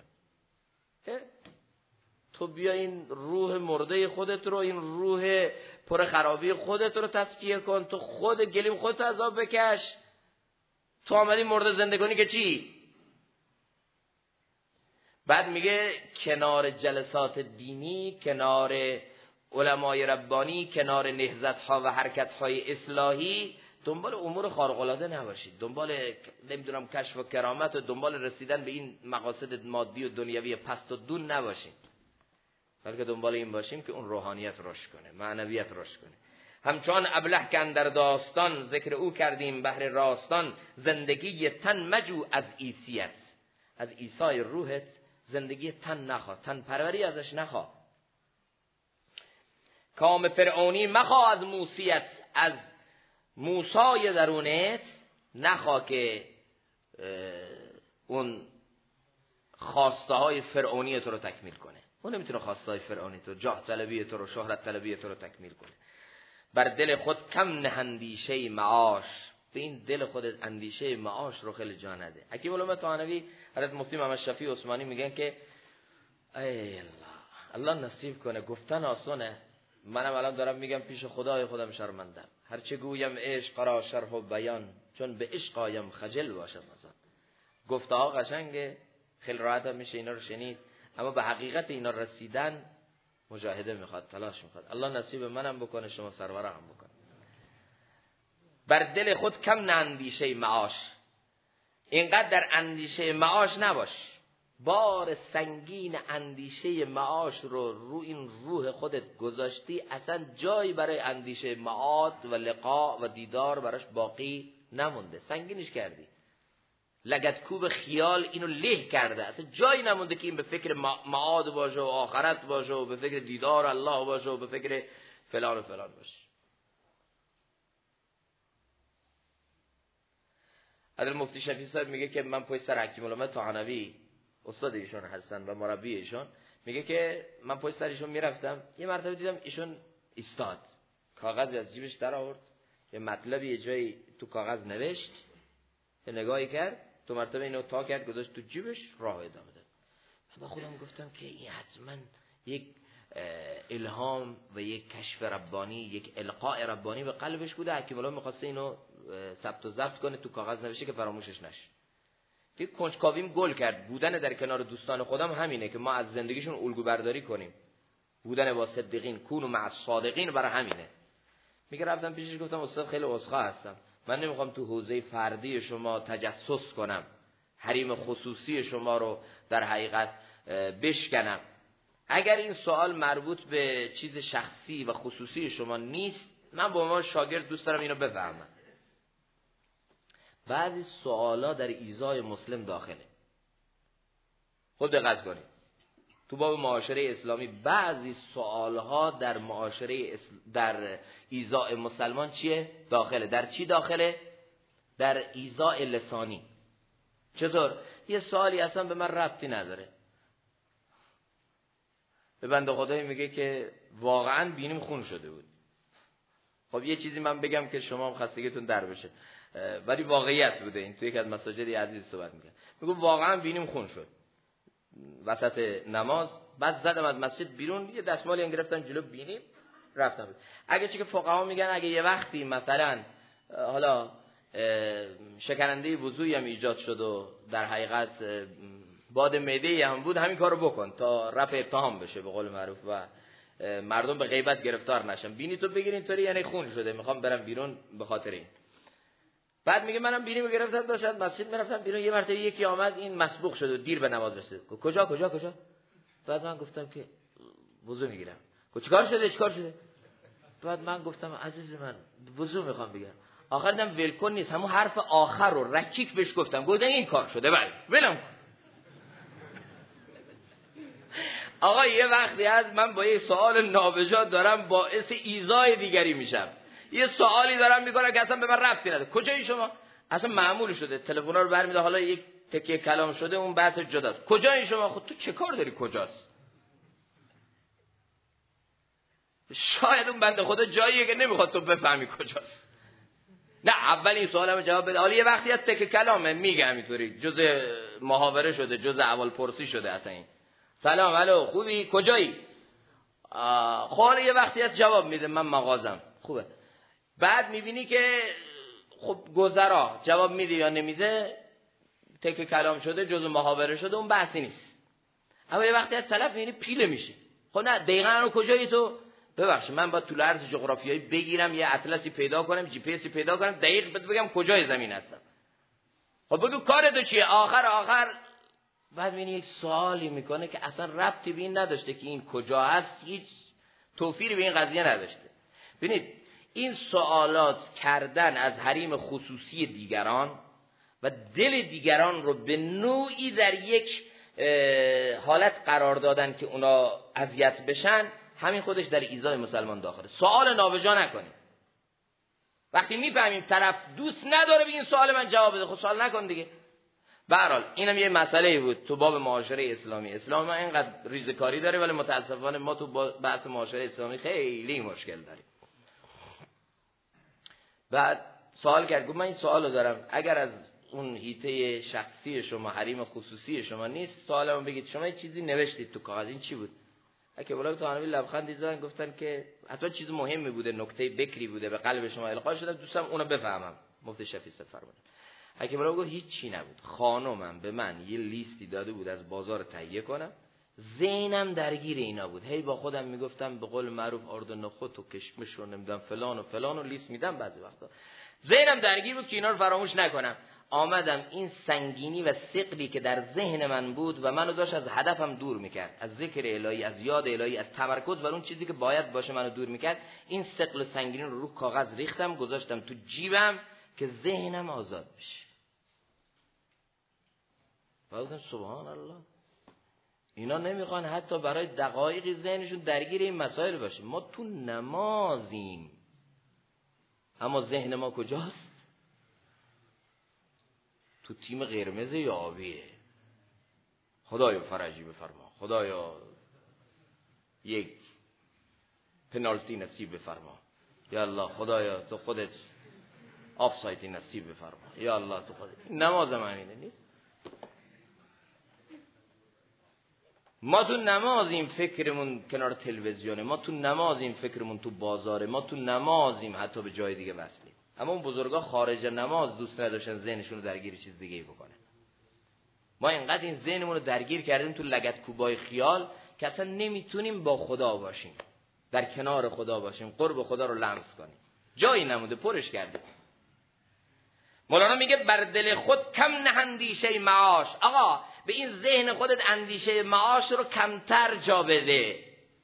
تو بیا این روح مرده خودت رو، این روح پر خرابی خودت رو تزکیه کن. تو خود گلیم خودت عذاب بکش. تو آمدی مرده زنده کنی که چی؟ بعد میگه کنار جلسات دینی، کنار علمای ربانی، کنار نهضت‌ها و حرکت‌های اصلاحی دنبال امور خارق‌العاده نباشید. دنبال نمیدونم کشف و کرامت و دنبال رسیدن به این مقاصد مادی و دنیوی پست و دون نباشید. بلکه دنبال این باشیم که اون روحانیت رشد کنه، معنویت رشد کنه. همچون ابله که در داستان ذکر او کردیم بهر راستان، زندگی تن مجو از عیسیت، از عیسی روحت زندگی تن نخوا، تن پروری ازش نخوا. کام فرعونی مخوا از موسیت، از موسای درونت نخوا که اون خواسته های فرعونی تو رو تکمیل کنه. اون نمیتونه خواسته های فرعونی تو، جاه طلبی تو رو، شهرت طلبی تو رو تکمیل کنه. بر دل خود کم نه اندیشه معاش، به این دل خودت اندیشه معاش رو خیلی جا نده. حکیم علامه طحاوی حضرت مفتی محمد شفیع عثمانی میگن که ای الله نصیب کنه. گفتن آسانه، منم الان دارم میگم پیش خدای خودم شرمندم. هرچه گویم عشق را شرح و بیان، چون به عشق آیم خجل باشم مثلا. گفته ها قشنگه، خیلی راحت هم میشه اینا رو شنید، اما به حقیقت اینا رسیدن مجاهده میخواد، تلاش میخواد. الله نصیب منم بکنه، شما سرورم بکنه. بر دل خود کم نه اندیشه معاش، اینقدر در اندیشه معاش نباش. بار سنگین اندیشه معاش رو این روح خودت گذاشتی، اصلا جایی برای اندیشه معاد و لقاء و دیدار براش باقی نمونده. سنگینش کردی، لگدکوب خیال اینو له کرده، اصلا جایی نمونده که این به فکر معاد باشه و آخرت باشه و به فکر دیدار الله باشه و به فکر فلان و فلان باشه. حضرت مفتی شفیع صاحب میگه که من پشت سر حکیم الامه طحنوی استاد ایشون هستن و مربی ایشون، میگه که من پشت سر ایشون میرفتم، یه مرتبه دیدم ایشون ایستاد، کاغذی از جیبش در آورد، یه مطلبی یه جایی تو کاغذ نوشت، یه نگاهی کرد، تو مرتبه اینو تا کرد گذاشت تو جیبش، راه ادامه داد. من با خودم گفتم که این حتما یک الهام و یک کشف ربانی، یک القاء ربانی به قلبش بوده. حکیم الامه می‌خواسته اینو ثبت و ضبط کنه، تو کاغذ نوشته که فراموشش نشه. دیگه کنجکاویم گل کرد. بودن در کنار دوستان خودم همینه که ما از زندگیشون الگو برداری کنیم. بودن با صدیقین، کونوا مع الصادقین، برای همینه. میگه رفتم پیشش گفتم استاد خیلی عذرخواه هستم، من نمیخوام تو حوزه فردی شما تجسس کنم، حریم خصوصی شما رو در حقیقت بشکنم. اگر این سوال مربوط به چیز شخصی و خصوصی شما نیست، من به عنوان شاگرد دوست دارم اینو بفهمم. بعضی سوالا در ایذای مسلم داخله. خود دقت کنید. تو باب معاشره اسلامی بعضی سوالها در معاشره در ایذای مسلمان چیه؟ داخله. در چی داخله؟ در ایذای لسانی. چطور؟ یه سوالی اصلا به من ربطی نداره. به بنده خدایی میگه که واقعا بینیم خون شده بود. خب یه چیزی من بگم که شما هم خستگیتون در بشه، ولی واقعیت بوده. این توی یک از مساجد عزیز صحبت میکنه، میگه واقعا بینیم خون شد وسط نماز. بعد زدم از مسجد بیرون، یه دستمالی هم گرفتم جلو بینیم رفتم. اگه چی که فقها میگن اگه یه وقتی مثلا حالا شکننده وضویی هم ایجاد شد و در حقیقت باد معده‌ای هم بود، همین کارو بکن تا رفع اتهام بشه به قول معروف و مردم به غیبت گرفتار نشن. بینی تو بگیر اینطوری یعنی خون شده، میخوام برم بیرون به خاطر این. بعد میگه منم بینیمو گرفتم داشتم مسجد میرفتم بیرون، یه مرتبه یکی آمد این مسبوق شد و دیر به نماز رسید. کجا؟ بعد من گفتم که وضو میگیرم. چیکار شده؟ بعد من گفتم عزیز من وضو میخوام بگیرم. آخر دیدم ولکن نیست، همون حرف آخر رو رکیک بهش گفتم این کار شده. بله ولم. آقا یه وقتی هست من با یه سوال نابجا دارم باعث ایذای دیگری میشم. یه سوالی دارم میکنم که اصلا به من ربطی نداره. کجایی شما؟ اصلا معمول شده تلفن‌ها رو برمی‌داره، حالا یک تکیه کلام شده اون بحث جداست. کجایی شما؟ خود تو چه کار داری کجاست؟ شاید اون بنده خدا جاییه که نمیخواد تو بفهمی کجاست. نه اول این سوالمو جواب بده. حالا یه وقتی از تکیه کلامه میگه همینطوری جزء محاوره شده، جزء اول پرسی شده. اصلا این سلام الو خوبی کجایی؟ خب یه وقتی از جواب میده من مغازم. خوبه. بعد میبینی که خب گذرا جواب میده یا نمیده، تکه کلام شده، جزء محاوره شده، اون بحثی نیست. اما یه وقتی از طرف میبینی پیله میشه. خب نه دقیقاً رو کجایی تو؟ ببخشید من باید طول عرض جغرافیایی بگیرم، یه اطلسی پیدا کنم، جی پی اسی پیدا کنم، دقیق بهت بگم کجای زمین هستم. خب بگو کار تو چیه؟ آخر بعد میبینی یک سوالی میکنه که اصلا ربطی به این نداشته که این کجا هست، هیچ توفیری به این قضیه نداشته. ببینید این سوالات کردن از حریم خصوصی دیگران و دل دیگران رو به نوعی در یک حالت قرار دادن که اونا اذیت بشن، همین خودش در ایذای مسلمان داخله. سوال نابجا نکنید. وقتی میفهمیم طرف دوست نداره به این سوال من جواب بده، خب سوال نکن دیگه. به هر حال اینم یه مسئله بود تو باب معاشره اسلامی. اسلام ما اینقدر ریزکاری داره ولی متاسفانه ما تو بحث معاشره اسلامی خیلی مشکل داریم. بعد سوال کرد، گفت من این سوالو دارم، اگر از اون حیطه شخصی شما حریم خصوصی شما نیست، سوالمو بگید. شما یه چیزی نوشتید تو کاغذ، این چی بود؟ اگه بالا تو حنوی لبخندی زدن گفتن که حتما چیز مهمی بوده، نکته بکری بوده، به قلب شما القا شده، دوستم اونو بفهمم. مفتی شفیع فرمودن. اگه بالا گفت هیچ چی نبود. خانومم به من یه لیستی داده بود از بازار تهیه کنم، ذهنم درگیر اینا بود. هی با خودم میگفتم به قول معروف آرد و نخود و کشمش رو نمیدونم فلان و لیست میدم. بعضی وقتا ذهنم درگیر بود که اینا رو فراموش نکنم. آمدم این سنگینی و ثقلی که در ذهن من بود و منو داشت از هدفم دور میکرد، از ذکر الهی، از یاد الهی، از تمرکز بر اون چیزی که باید باشه منو دور میکرد، این ثقل و سنگینی رو کاغذ ریختم گذاشتم تو جیبم که ذهنم آزاد بشه. گفتم سبحان الله، اینا نمیخوان حتی برای دقایقی ذهنشون درگیر این مسائل باشه. ما تو نمازیم اما ذهن ما کجاست؟ تو تیم قرمز یا آبیه. خدایا فرجی بفرما، خدایا یک پنالتی نصیب بفرما، یا الله خدایا تو خودت آفسایدی نصیب بفرما، یا الله تو خودت. نماز همینه نیست. ما تو نمازیم فکرمون کنار تلویزیونه، ما تو نمازیم فکرمون تو بازاره، ما تو نمازیم حتی به جای دیگه وصلیم. اما اون بزرگا خارج نماز دوست نداشتن ذهنشون رو درگیر چیز دیگه ای بکنه. ما اینقدر این ذهنمون رو درگیر کردیم تو لگد کوبای خیال که اصلا نمیتونیم با خدا باشیم، در کنار خدا باشیم، قرب خدا رو لمس کنیم. جایی نموده، پرش کردیم. مولانا میگه بر دل خود کم نهندیشه معاش. آقا به این ذهن خودت اندیشه معاش رو کمتر جا بده.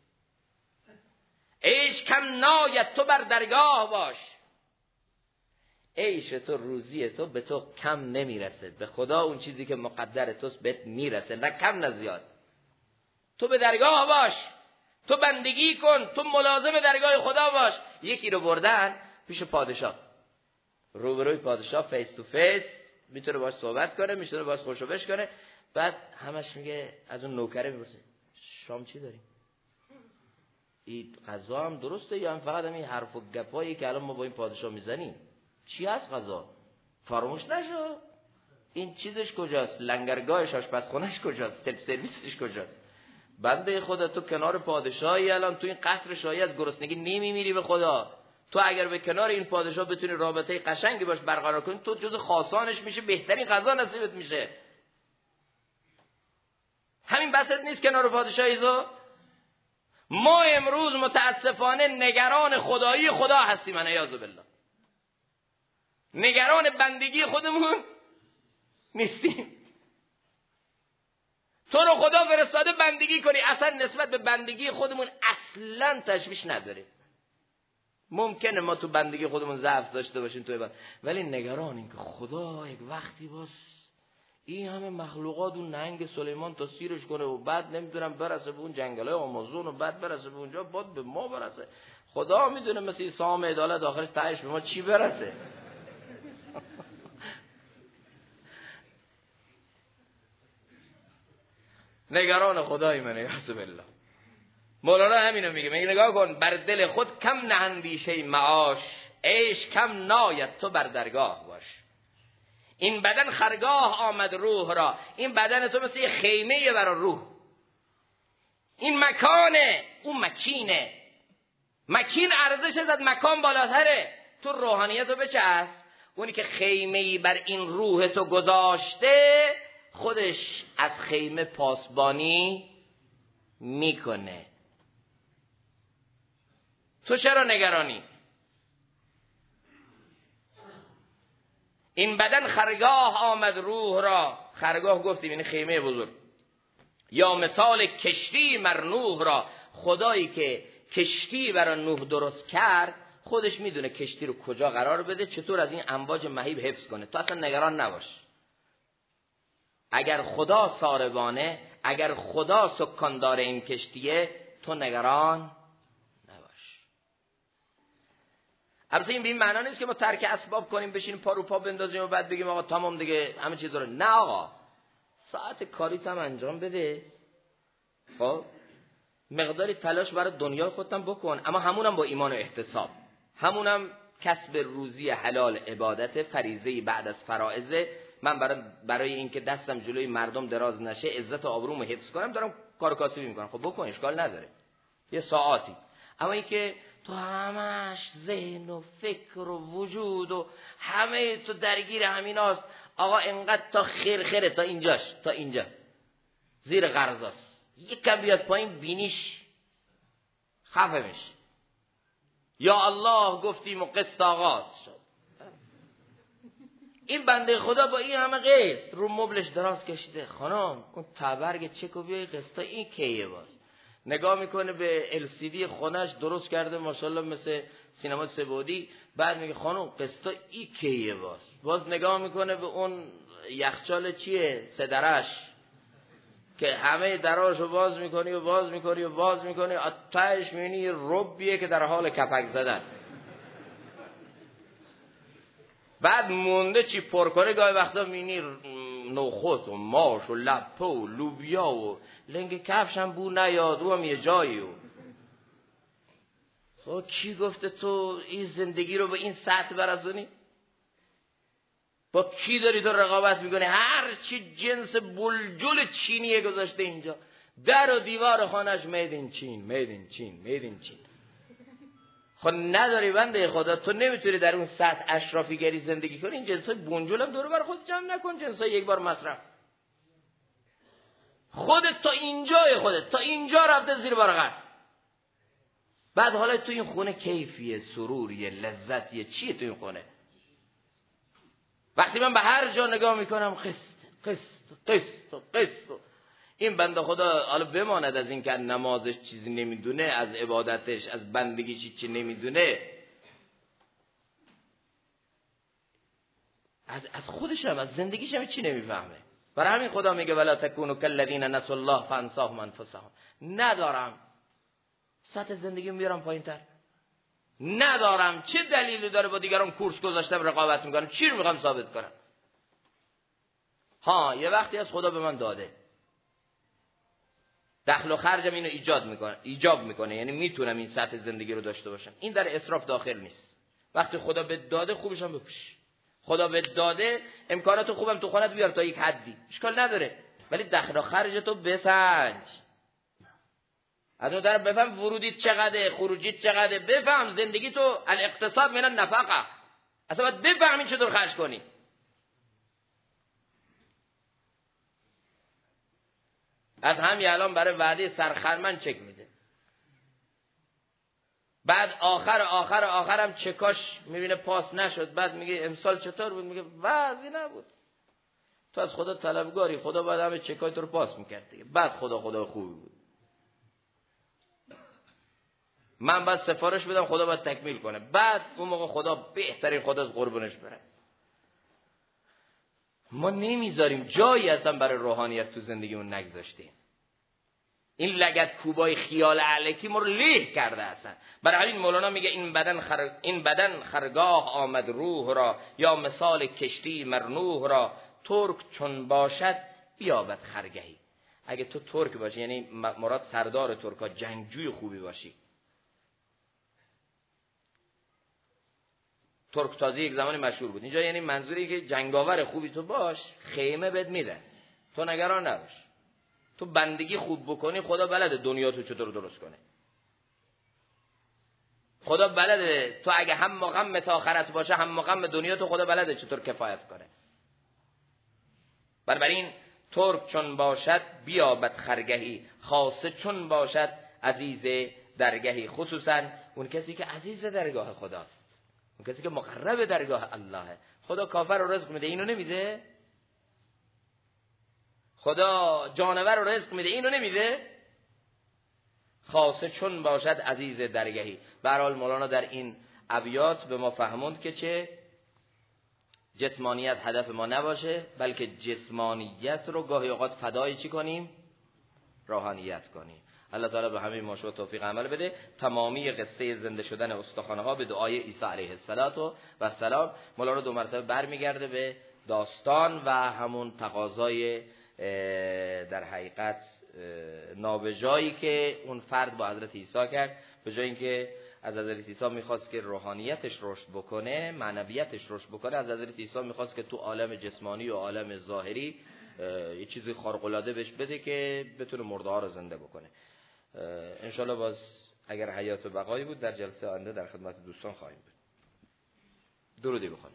عیش کم ناید تو بر درگاه باش. عیش تو، روزی تو به تو کم نمیرسه، به خدا اون چیزی که مقدر توست بهت میرسه، نه کم نه زیاد. تو به درگاه باش، تو بندگی کن، تو ملازم درگاه خدا باش. یکی رو بردن پیش پادشاه، روبروی پادشاه فیس تو فیس، میتونه باش صحبت کنه، میتونه باش خوشوبش کنه. بعد همش میگه، از اون نوکره میپرسه شام چی داریم؟ این غذا هم درسته یا هم فقط همین حرف و گپایی که الان ما با این پادشاه میزنیم؟ چی هست غذا؟ فراموش نشو این چیزش کجاست، لنگرگاهش، آشپزخونه‌اش کجاست، سلف سرویسش کجاست؟ بنده خدا تو کنار پادشاهی، الان تو این قصر شاهی از گرسنگی نمیمیری به خدا. تو اگر به کنار این پادشاه بتونی رابطه قشنگی باش برقرار کنی، تو جز خاصانش میشه، بهترین غذا نصیبت میشه. همین بسط نیست کنار پادشاهی تو؟ ما امروز متاسفانه نگران خدایی خدا هستیم، عیاذ بالله. نگران بندگی خودمون نیستیم. تو رو خدا فرستاده بندگی کنی، اصلا نسبت به بندگی خودمون اصلا تشویش نداریم. ممکنه ما تو بندگی خودمون ضعف داشته باشیم تو عبادت، ولی نگرانیم که خدا یک وقتی باز این همه مخلوقات اون نهنگ سلیمان تا سیرش کنه و بعد نمیدونم برسه به اون جنگلای آمازون و بعد برسه به اونجا، بعد به ما برسه. خدا میدونه مثل سام عدالت آخرش تهش به ما چی برسه. نگران خدای من، یعصب الله. مولانا همینو میگه نگاه کن، بر دل خود کم نهندیشه معاش، عیش کم ناید تو بر درگاه باش. این بدن خرگاه آمد روح را. این بدن تو مثل یه خیمه برای روح. این مکانه، اون مکینه. مکین ارزش از مکان بالاتره. تو روحانیت رو بچسب، اونی که خیمه‌ای بر این روح تو گذاشته خودش از خیمه پاسبانی میکنه. تو چرا نگرانی؟ این بدن خرگاه آمد روح را. خرگاه گفتیم یعنی خیمه بزرگ. یا مثال کشتی مر نوح را. خدایی که کشتی برای نوح درست کرد خودش میدونه کشتی رو کجا قرار بده، چطور از این امواج مهیب حفظ کنه. تو اصلا نگران نباش. اگر خدا ساربانه، اگر خدا سکاندار این کشتیه، تو نگران نباش. البته این به این معنا نیست که ما ترک اسباب کنیم، بشینیم پا رو پا بندازیم و بعد بگیم آقا تمام دیگه همه چیز رو. نه آقا، ساعت کاریت هم انجام بده، خب مقداری تلاش برای دنیا خودت بکن، اما همونم با ایمان و احتساب، همونم کسب روزی حلال، عبادت فریضه‌ای بعد از فرائض. من برای اینکه دستم جلوی مردم دراز نشه، عزت و آبرومو حفظ کنم، دارم کار کاسبی میکنم. خب بکن، اشکال نداره، یه ساعاتی. اما اینکه تو همش ذهن و فکر و وجود و همه تو درگیر همیناست، آقا انقدر تا خیر تا اینجاش، تا اینجا زیر قرضاست، یکم بیاد پایین بینیش خفه میشه. یا الله گفتیم و قسط آغاز شد. این بنده خدا با این همه قسط رو مبلش دراز کشیده. خانم اون تبرگ چک و بیای قسطا این کیه باز. نگاه میکنه به LCD خونش درست کرده ماشاءالله مثل سینما سبودی. بعد میگه خانم قسطا این کیه باز نگاه میکنه به اون یخچال چیه سدرش که همه دراشو باز میکنی و باز میکنی آتش میبینی ربیه که در حال کپک زدن. بعد مونده چی پر کنه. گاهی وقتا میبینی نوخوت و ماش و لپه و لوبیا و لنگ کفش هم بو نیاد رو هم یه جایی. خب کی گفته تو این زندگی رو به این سطح برسونی؟ با کی داری تو رقابت میکنی؟ هر چی جنس بلجل چینیه گذاشته اینجا، در و دیوار خانش میدین چین. خب نداری بنده خدا، تو نمیتونی در اون سطح اشرافیگری زندگی کنی. این جنسای بنجل هم دور بر خود جمع نکن، جنسای یک بار مصرف. خودت تا اینجا رفته زیر بار قصد. بعد حالا تو این خونه کیفیه، سروریه، لذتیه، چیه تو این خونه؟ وقتی من به هر جا نگاه میکنم قسط. این بنده خدا حالا بماند از این که نمازش چیزی نمیدونه، از عبادتش، از بندگیش چیزی نمیدونه، از خودش هم از زندگیش هم چی نمیفهمه. برای همین خدا میگه ولا تکونوا کالذین نسوا الله فانساهم انفسهم. ندارم سطح زندگی میارم پایین تر، ندارم چه دلیلی داره با دیگران کورس گذاشتم رقابت میکنم، چی رو میخوام ثابت کنم؟ یه وقتی از خدا به من داده، دخل و خرجم اینو ایجاب میکنه، یعنی میتونم این سطح زندگی رو داشته باشم. این در اسراف داخل نیست. وقتی خدا به داده خوبش هم بپوش. خدا به داده امکانات خوبم تو خونت بیار تا یک حدی، اشکال نداره، ولی دخل و خرجتو بسنج. از اون طرف بفهم ورودیت چقدره، خروجیت چقدره، بفهم زندگی تو الاقتصاد من النفقه، اصلا باید بفهمی چطور خرج کنی. از همین الان برای وعده سرخرمن چک میده، بعد آخرم چکاش میبینه پاس نشد، بعد میگه امسال چطور بود؟ میگه وضعی نبود. تو از خدا طلبگاری، خدا باید همه چکای تو رو پاس میکرد دیگه. بعد خدا خوبی بود، من باید سفارش بدم، خدا باید تکمیل کنه، بعد اون موقع خدا بهترین خدا از قربونش بره. ما نمیذاریم جایی اصلا برای روحانیت تو زندگیمون نگذاشتیم. این لگد کوبای خیال علکی ما رو له کرده اصلا. برای همین مولانا میگه این بدن خرگاه آمد روح را، یا مثال کشتی مرنوح را، ترک چون باشد بیابد خرگهی. اگه تو ترک باشی، یعنی مراد سردار ترکا، جنگجوی خوبی باشی. ترک تازی یک زمانی مشهور بود اینجا، یعنی منظوری که جنگاور خوبی تو باش، خیمه بد میده، تو نگران نباش. تو بندگی خوب بکنی، خدا بلده دنیا تو چطور درست کنه. خدا بلده تو اگه هم غم تا آخرت باشه، هم غم دنیا تو خدا بلده چطور کفایت کنه. بنابراین ترک چون باشد بیابد خرگهی، خاصه چون باشد عزیز درگهی. خصوصا اون کسی که عزیز درگاه خداست، اون کسی که مقرب درگاه اللهه. خدا کافر رو رزق میده، اینو نمیده؟ خدا جانور رو رزق میده، اینو نمیده؟ خاصه چون باشد عزیز درگهی. به هر حال مولانا در این ابیات به ما فهموند که چه جسمانیت هدف ما نباشه، بلکه جسمانیت رو گاهی اوقات فدای چی کنیم؟ روحانیت کنیم. الله تعالی به همین ما توفیق عمل بده. تمامی قصه زنده شدن استخوان‌ها ها به دعای عیسی علیه السلام. مولانا دو مرتبه برمیگرده به داستان و همون تقاضای در حقیقت نابجایی که اون فرد با حضرت عیسی کرد. به جای اینکه از حضرت عیسی میخواست که روحانیتش رشد بکنه، معنویتش رشد بکنه، از حضرت عیسی میخواست که تو عالم جسمانی و عالم ظاهری یه چیزی خارق‌العاده بهش بده که بتونه مرده ها رو زنده بکنه. انشالله باز اگر حیات و بقایی بود در جلسه آینده در خدمت دوستان خواهیم بود. درودی بخونیم.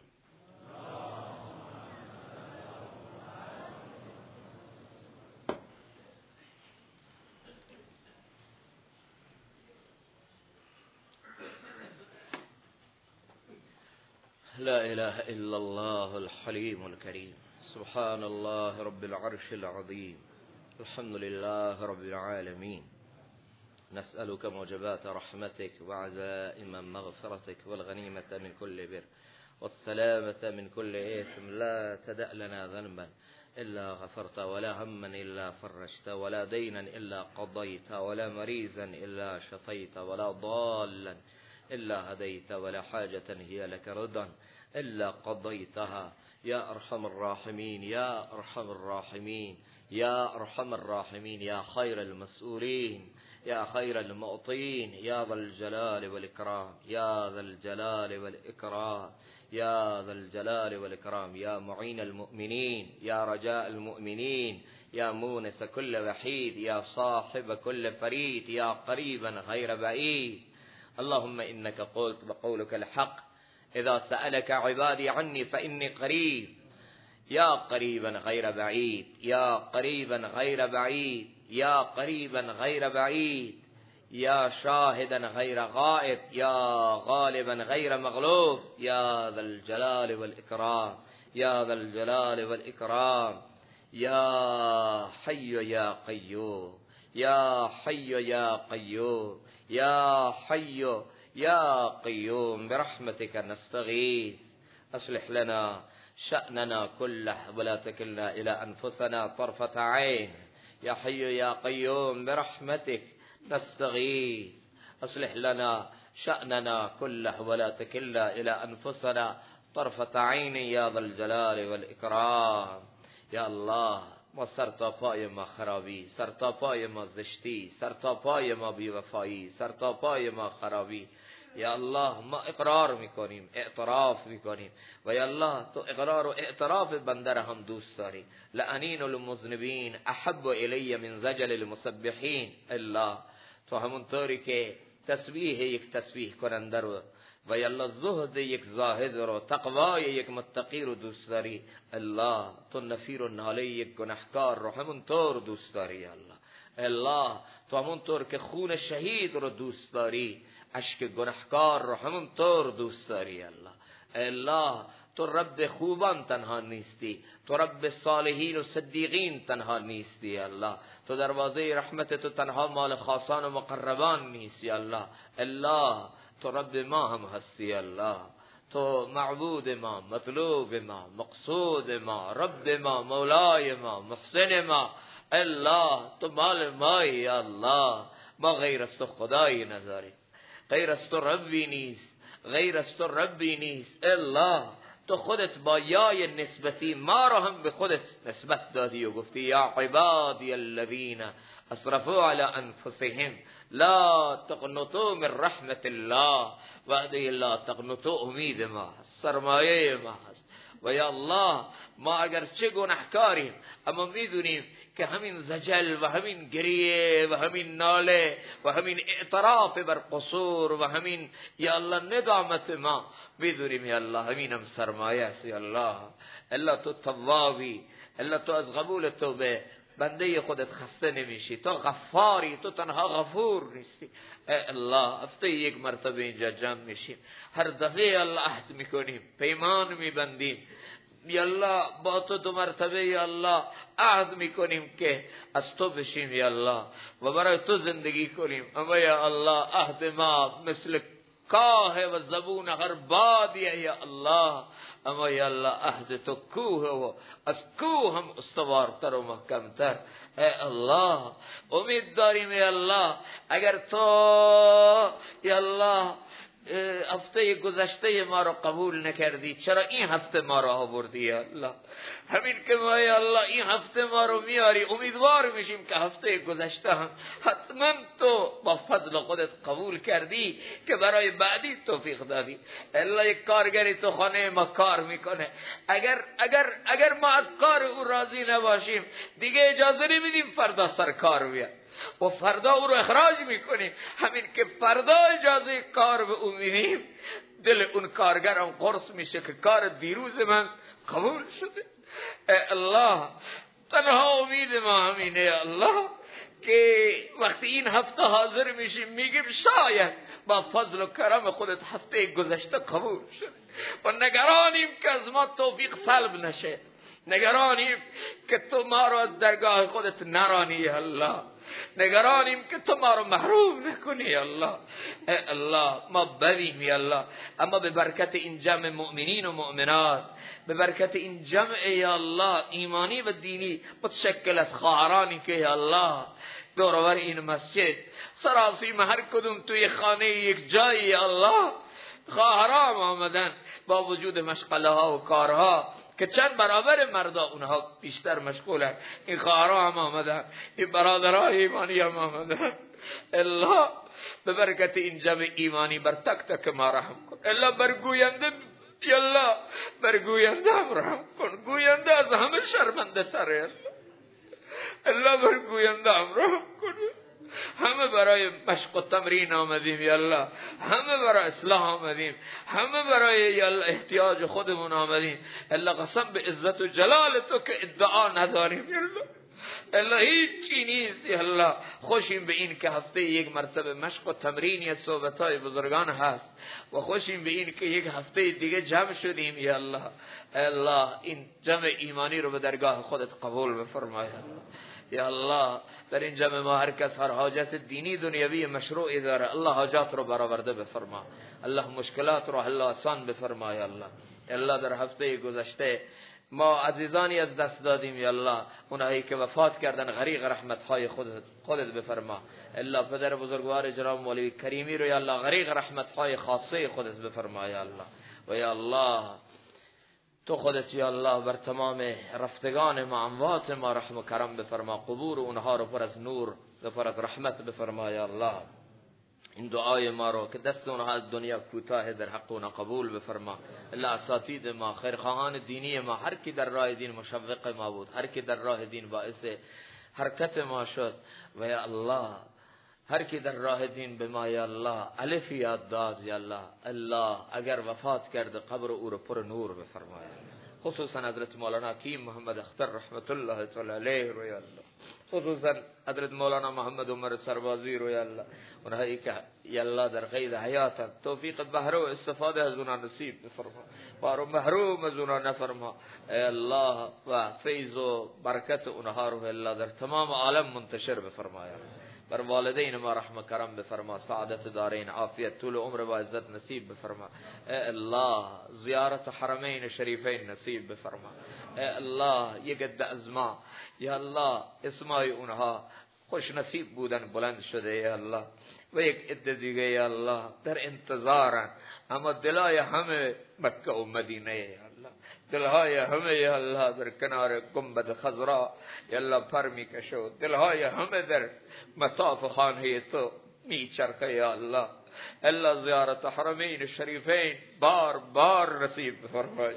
لا إله إلا الله الحليم الكريم. سبحان الله رب العرش العظيم. الحمد لله رب العالمين. نسألك موجبات رحمتك وعزائم مغفرتك والغنيمة من كل بر والسلامة من كل إثم. لا تدع لنا ذنبا إلا غفرت، ولا هما إلا فرجت، ولا دينا إلا قضيت، ولا مريضا إلا شفيت، ولا ضالا إلا هديت، ولا حاجة هي لك رضا إلا قضيتها. يا أرحم الراحمين، يا أرحم الراحمين، يا أرحم الراحمين، يا خير المسؤولين، يا خير المعطين، يا ذا الجلال والإكرام، يا ذا الجلال والإكرام، يا ذا الجلال والإكرام، يا معين المؤمنين، يا رجاء المؤمنين، يا مونس كل وحيد، يا صاحب كل فريد، يا قريبا غير بعيد. اللهم إنك قلت بقولك الحق: إذا سألك عبادي عني فإني قريب. يا قريبا غير بعيد، يا قريبا غير بعيد، يا قريبا غير بعيد، يا شاهدا غير غائب، يا غالبا غير مغلوب، يا ذا الجلال والإكرام، يا ذا الجلال والإكرام، يا حي يا قيوم، يا حي يا قيوم، يا حي يا قيوم، برحمتك نستغيث. أصلح لنا شأننا كله ولا تكلنا إلى أنفسنا طرفة عين. يا حي يا قيوم برحمتك نستغيث. أصلح لنا شأننا كله ولا تكلنا إلى أنفسنا طرفة عين يا ذا الجلال والإكرام. يا الله، ما سرتا پای ما خرابی، سرتا پای ما زشتی، سرتا پای ما بیوفایی، سرتا پای ما خرابی. یا الله، ما اقرار میکنیم، اعتراف میکنیم و یا الله تو اقرار و اعتراف بنده را هم دوست داری. لعنین المذنبین احب الی من زجل المسبحین. الله، تو همونطوری که تسبیح یک تسبیح کننده رو و یا الله زهد یک زاهد رو، تقوای یک متقی رو دوست داری. الله، تو نفیر و ناله یک گناهکار رو همونطور دوست داری. الله، تو همونطور که خون شهید رو دوست داری، اشک گناهکار رو همونطور دوست داری. الله، تو رب خوبان تنها نیستی، تو رب صالحین و صدیقین تنها نیستی. الله، تو دروازه رحمت تو تنها مال خاصان و مقربان نیستی. الله، تو رب ما هم هستی. الله، تو معبود ما، مطلوب ما، مقصود ما، رب ما، مولای ما، محسن ما. الله، تو مال مایی. الله، ما غیر از تو خدایی نداریم، غیر از تو ربی نیست، غیر از تو ربی نیست. الله، تو خودت با یای نسبتی ما را هم به خودت نسبت دادی و گفتی یا عبادی الذین اسرفوا علی انفسهم لا تقنطوا من رحمت الله. وعده لا تقنطوا امید ما هست، سرمایه ما هست. و یا الله، ما اگر چه گناهکاریم اما میدونیم که همین زجل و همین گریه و همین ناله و همین اعتراف بر قصور و همین یا الله ندامت ما، میدونیم یا الله همین هم سرمایه است. یا الله تو توابی، الله تو از قبول توبه بنده خودت خسته نمیشی، تو غفاری، تو تنها غفور نیستی. الله، هفته یک مرتبه اینجا جمع میشیم، هر دفعه الله عهد میکنیم، پیمان میبندیم. یا الله، با تو دو مرتبه یا الله عهد میکنیم که از تو بشیم یا الله و برای تو زندگی کنیم. اما یا الله، عهد ما مثل کاه و زبون هر بادیه یا الله. اما یا الله، عهد تو کوه و از کوه هم استوارتر و محکمتر. ای الله، امید داریم یا الله اگر تو یا الله هفته گذشته ما رو قبول نکردی، چرا این هفته ما رو آوردی یا الله؟ همین که ما یا الله این هفته ما رو میاری، امیدوار میشیم که هفته گذشته هم حتما تو با فضل خودت قبول کردی که برای بعدی توفیق دادی. الله، یک کارگری تو خانه ما کار میکنه، اگر ما از کار او راضی نباشیم دیگه اجازه نمیدیم فردا سر کار بیاد و فردا او رو اخراج میکنیم. همین که فردا اجازه کار به او میدیم، دل اون کارگر هم قرص میشه که کار دیروز من قبول شده. ای الله، تنها امید ما همینه. الله، که وقتی این هفته حاضر میشیم میگیم شاید با فضل و کرم خودت هفته گذشته قبول شد و نگرانیم که از ما توفیق سلب نشه، نگرانیم که تو ما رو از درگاه خودت نرانی یا الله، نگرانیم که تو ما رو محروم نکنی یا الله. ای الله ما بدیم یا الله، اما به برکت این جمع مؤمنین و مؤمنات، به برکت این جمع یا الله ایمانی و دینی متشکل از خواهرانی که یا الله دورور این مسجد سراسیم هر کدوم توی خانه یک جایی یا الله خواهران آمدن با وجود مشغله ها و کارها که چند برابر مردا اونها بیشتر مشغولن، این خواهرها هم آمدن، این برادرای ایمانی هم آمدن. الله به برکت این جمع ایمانی بر تک تک ما رحم کن. الله بر گوینده الله بر گوینده هم رحم کن، گوینده از همه شرمنده تره. الله بر گوینده هم رحم کن. همه برای مشق و تمرین آمدیم یا الله، همه برای اصلاح آمدیم، همه برای یا الله احتیاج خودمون آمدیم. الله قسم به عزت و جلال تو که ادعا نداریم یا الله، الله هیچی نیست یا الله. خوشیم به این که هفته یک مرتبه مشق و تمرینی از صحبتهای بزرگان هست و خوشیم به این که یک هفته دیگه جمع شدیم یا الله. الله این جمع ایمانی رو به درگاه خودت قبول بفرمای یا الله. در این جمع ما هر کس هر حاجت دینی دنیوی مشروعی داره، الله حاجات رو برآورده بفرما، الله مشکلات رو حل آسان بفرما یا الله. الله در هفته گذشته ما عزیزانی از دست دادیم یا الله، اونایی که وفات کردن غریق رحمت‌های خودت بفرما. الله پدر بزرگوار جناب مولوی کریمی رو یا الله غریق رحمت‌های خاصه خودت بفرما یا الله. و یا الله تو خودت یا الله بر تمام رفتگان ما اموات ما رحم و کرم بفرما، قبور اونها رو پر از نور و پر از رحمت بفرما یا الله. این دعای ما رو که دست اونها از دنیا کوتاه در حق اونها قبول بفرما. الله اساتید ما، خیرخواهان دینی ما، هر کی در راه دین مشوق ما بود، هر کی در راه دین باعث حرکت ما شد و یا الله هر کی در راه دین به ما یا الله الف یاد داد یا الله. الله اگر وفات کرده قبر او رو پر نور بفرما، خصوصا حضرت مولانا حکیم محمد اختر رحمت الله تعالی علیه رو یا الله، خصوصا حضرت مولانا محمد عمر سربازی رو یا الله، اونهایی که یا الله در قید حیات توفیق بهره و استفاده از اونها نصیب بفرما، بارو محروم از اونها نفرما ای الله. و فیض و برکت اونها رو الله در تمام عالم منتشر بفرما. بر والدین ما رحم کرم بفرما، سعادت دارین، عافیت، طول عمر و عزت نصیب بفرما. ای الله زیارت حرمین شریفین نصیب بفرما. ای الله یک عده از ما یا الله اسمای اونها خوش نصیب بودن بلند شده یا الله، و یک عده دیگه یا الله در انتظارن، اما دلای همه مکه و مدینه یا الله، دلهای همه یا الله در کنار گنبد خضرا یا الله پر میکشه، دلهای همه در مطاف خانه تو میچرخه یا الله. الله زیارت حرمین شریفین بار بار نصیب بفرمای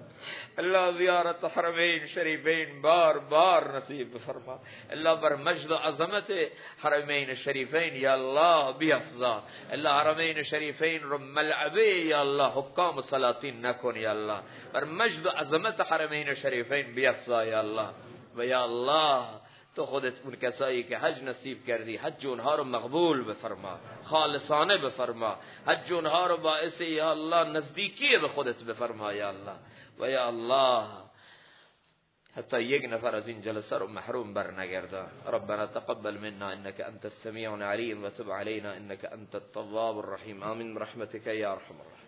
الله، زیارت حرمین شریفین بار بار نصیب بفرما. الله بر مجد و عظمت حرمین شریفین یا الله بیفزا. الله حرمین شریفین رو ملعبه یا الله حکام و سلاطین نکن یا الله، بر مجد و عظمت حرمین شریفین بیفزا یا الله. و یا الله تو خودت اون کسایی که حج نصیب کردی حج اونها رو مقبول بفرما، خالصانه بفرما، حج اونها رو باعث یا الله نزدیکی به خودت بفرما یا الله. و یا الله حتی یک نفر از این جلسه رو محروم بر نگردان. ربنا تقبل منا انك انت السميع العليم وتب علينا انك انت التواب الرحيم. آمين برحمتك يا ارحم الراحمين.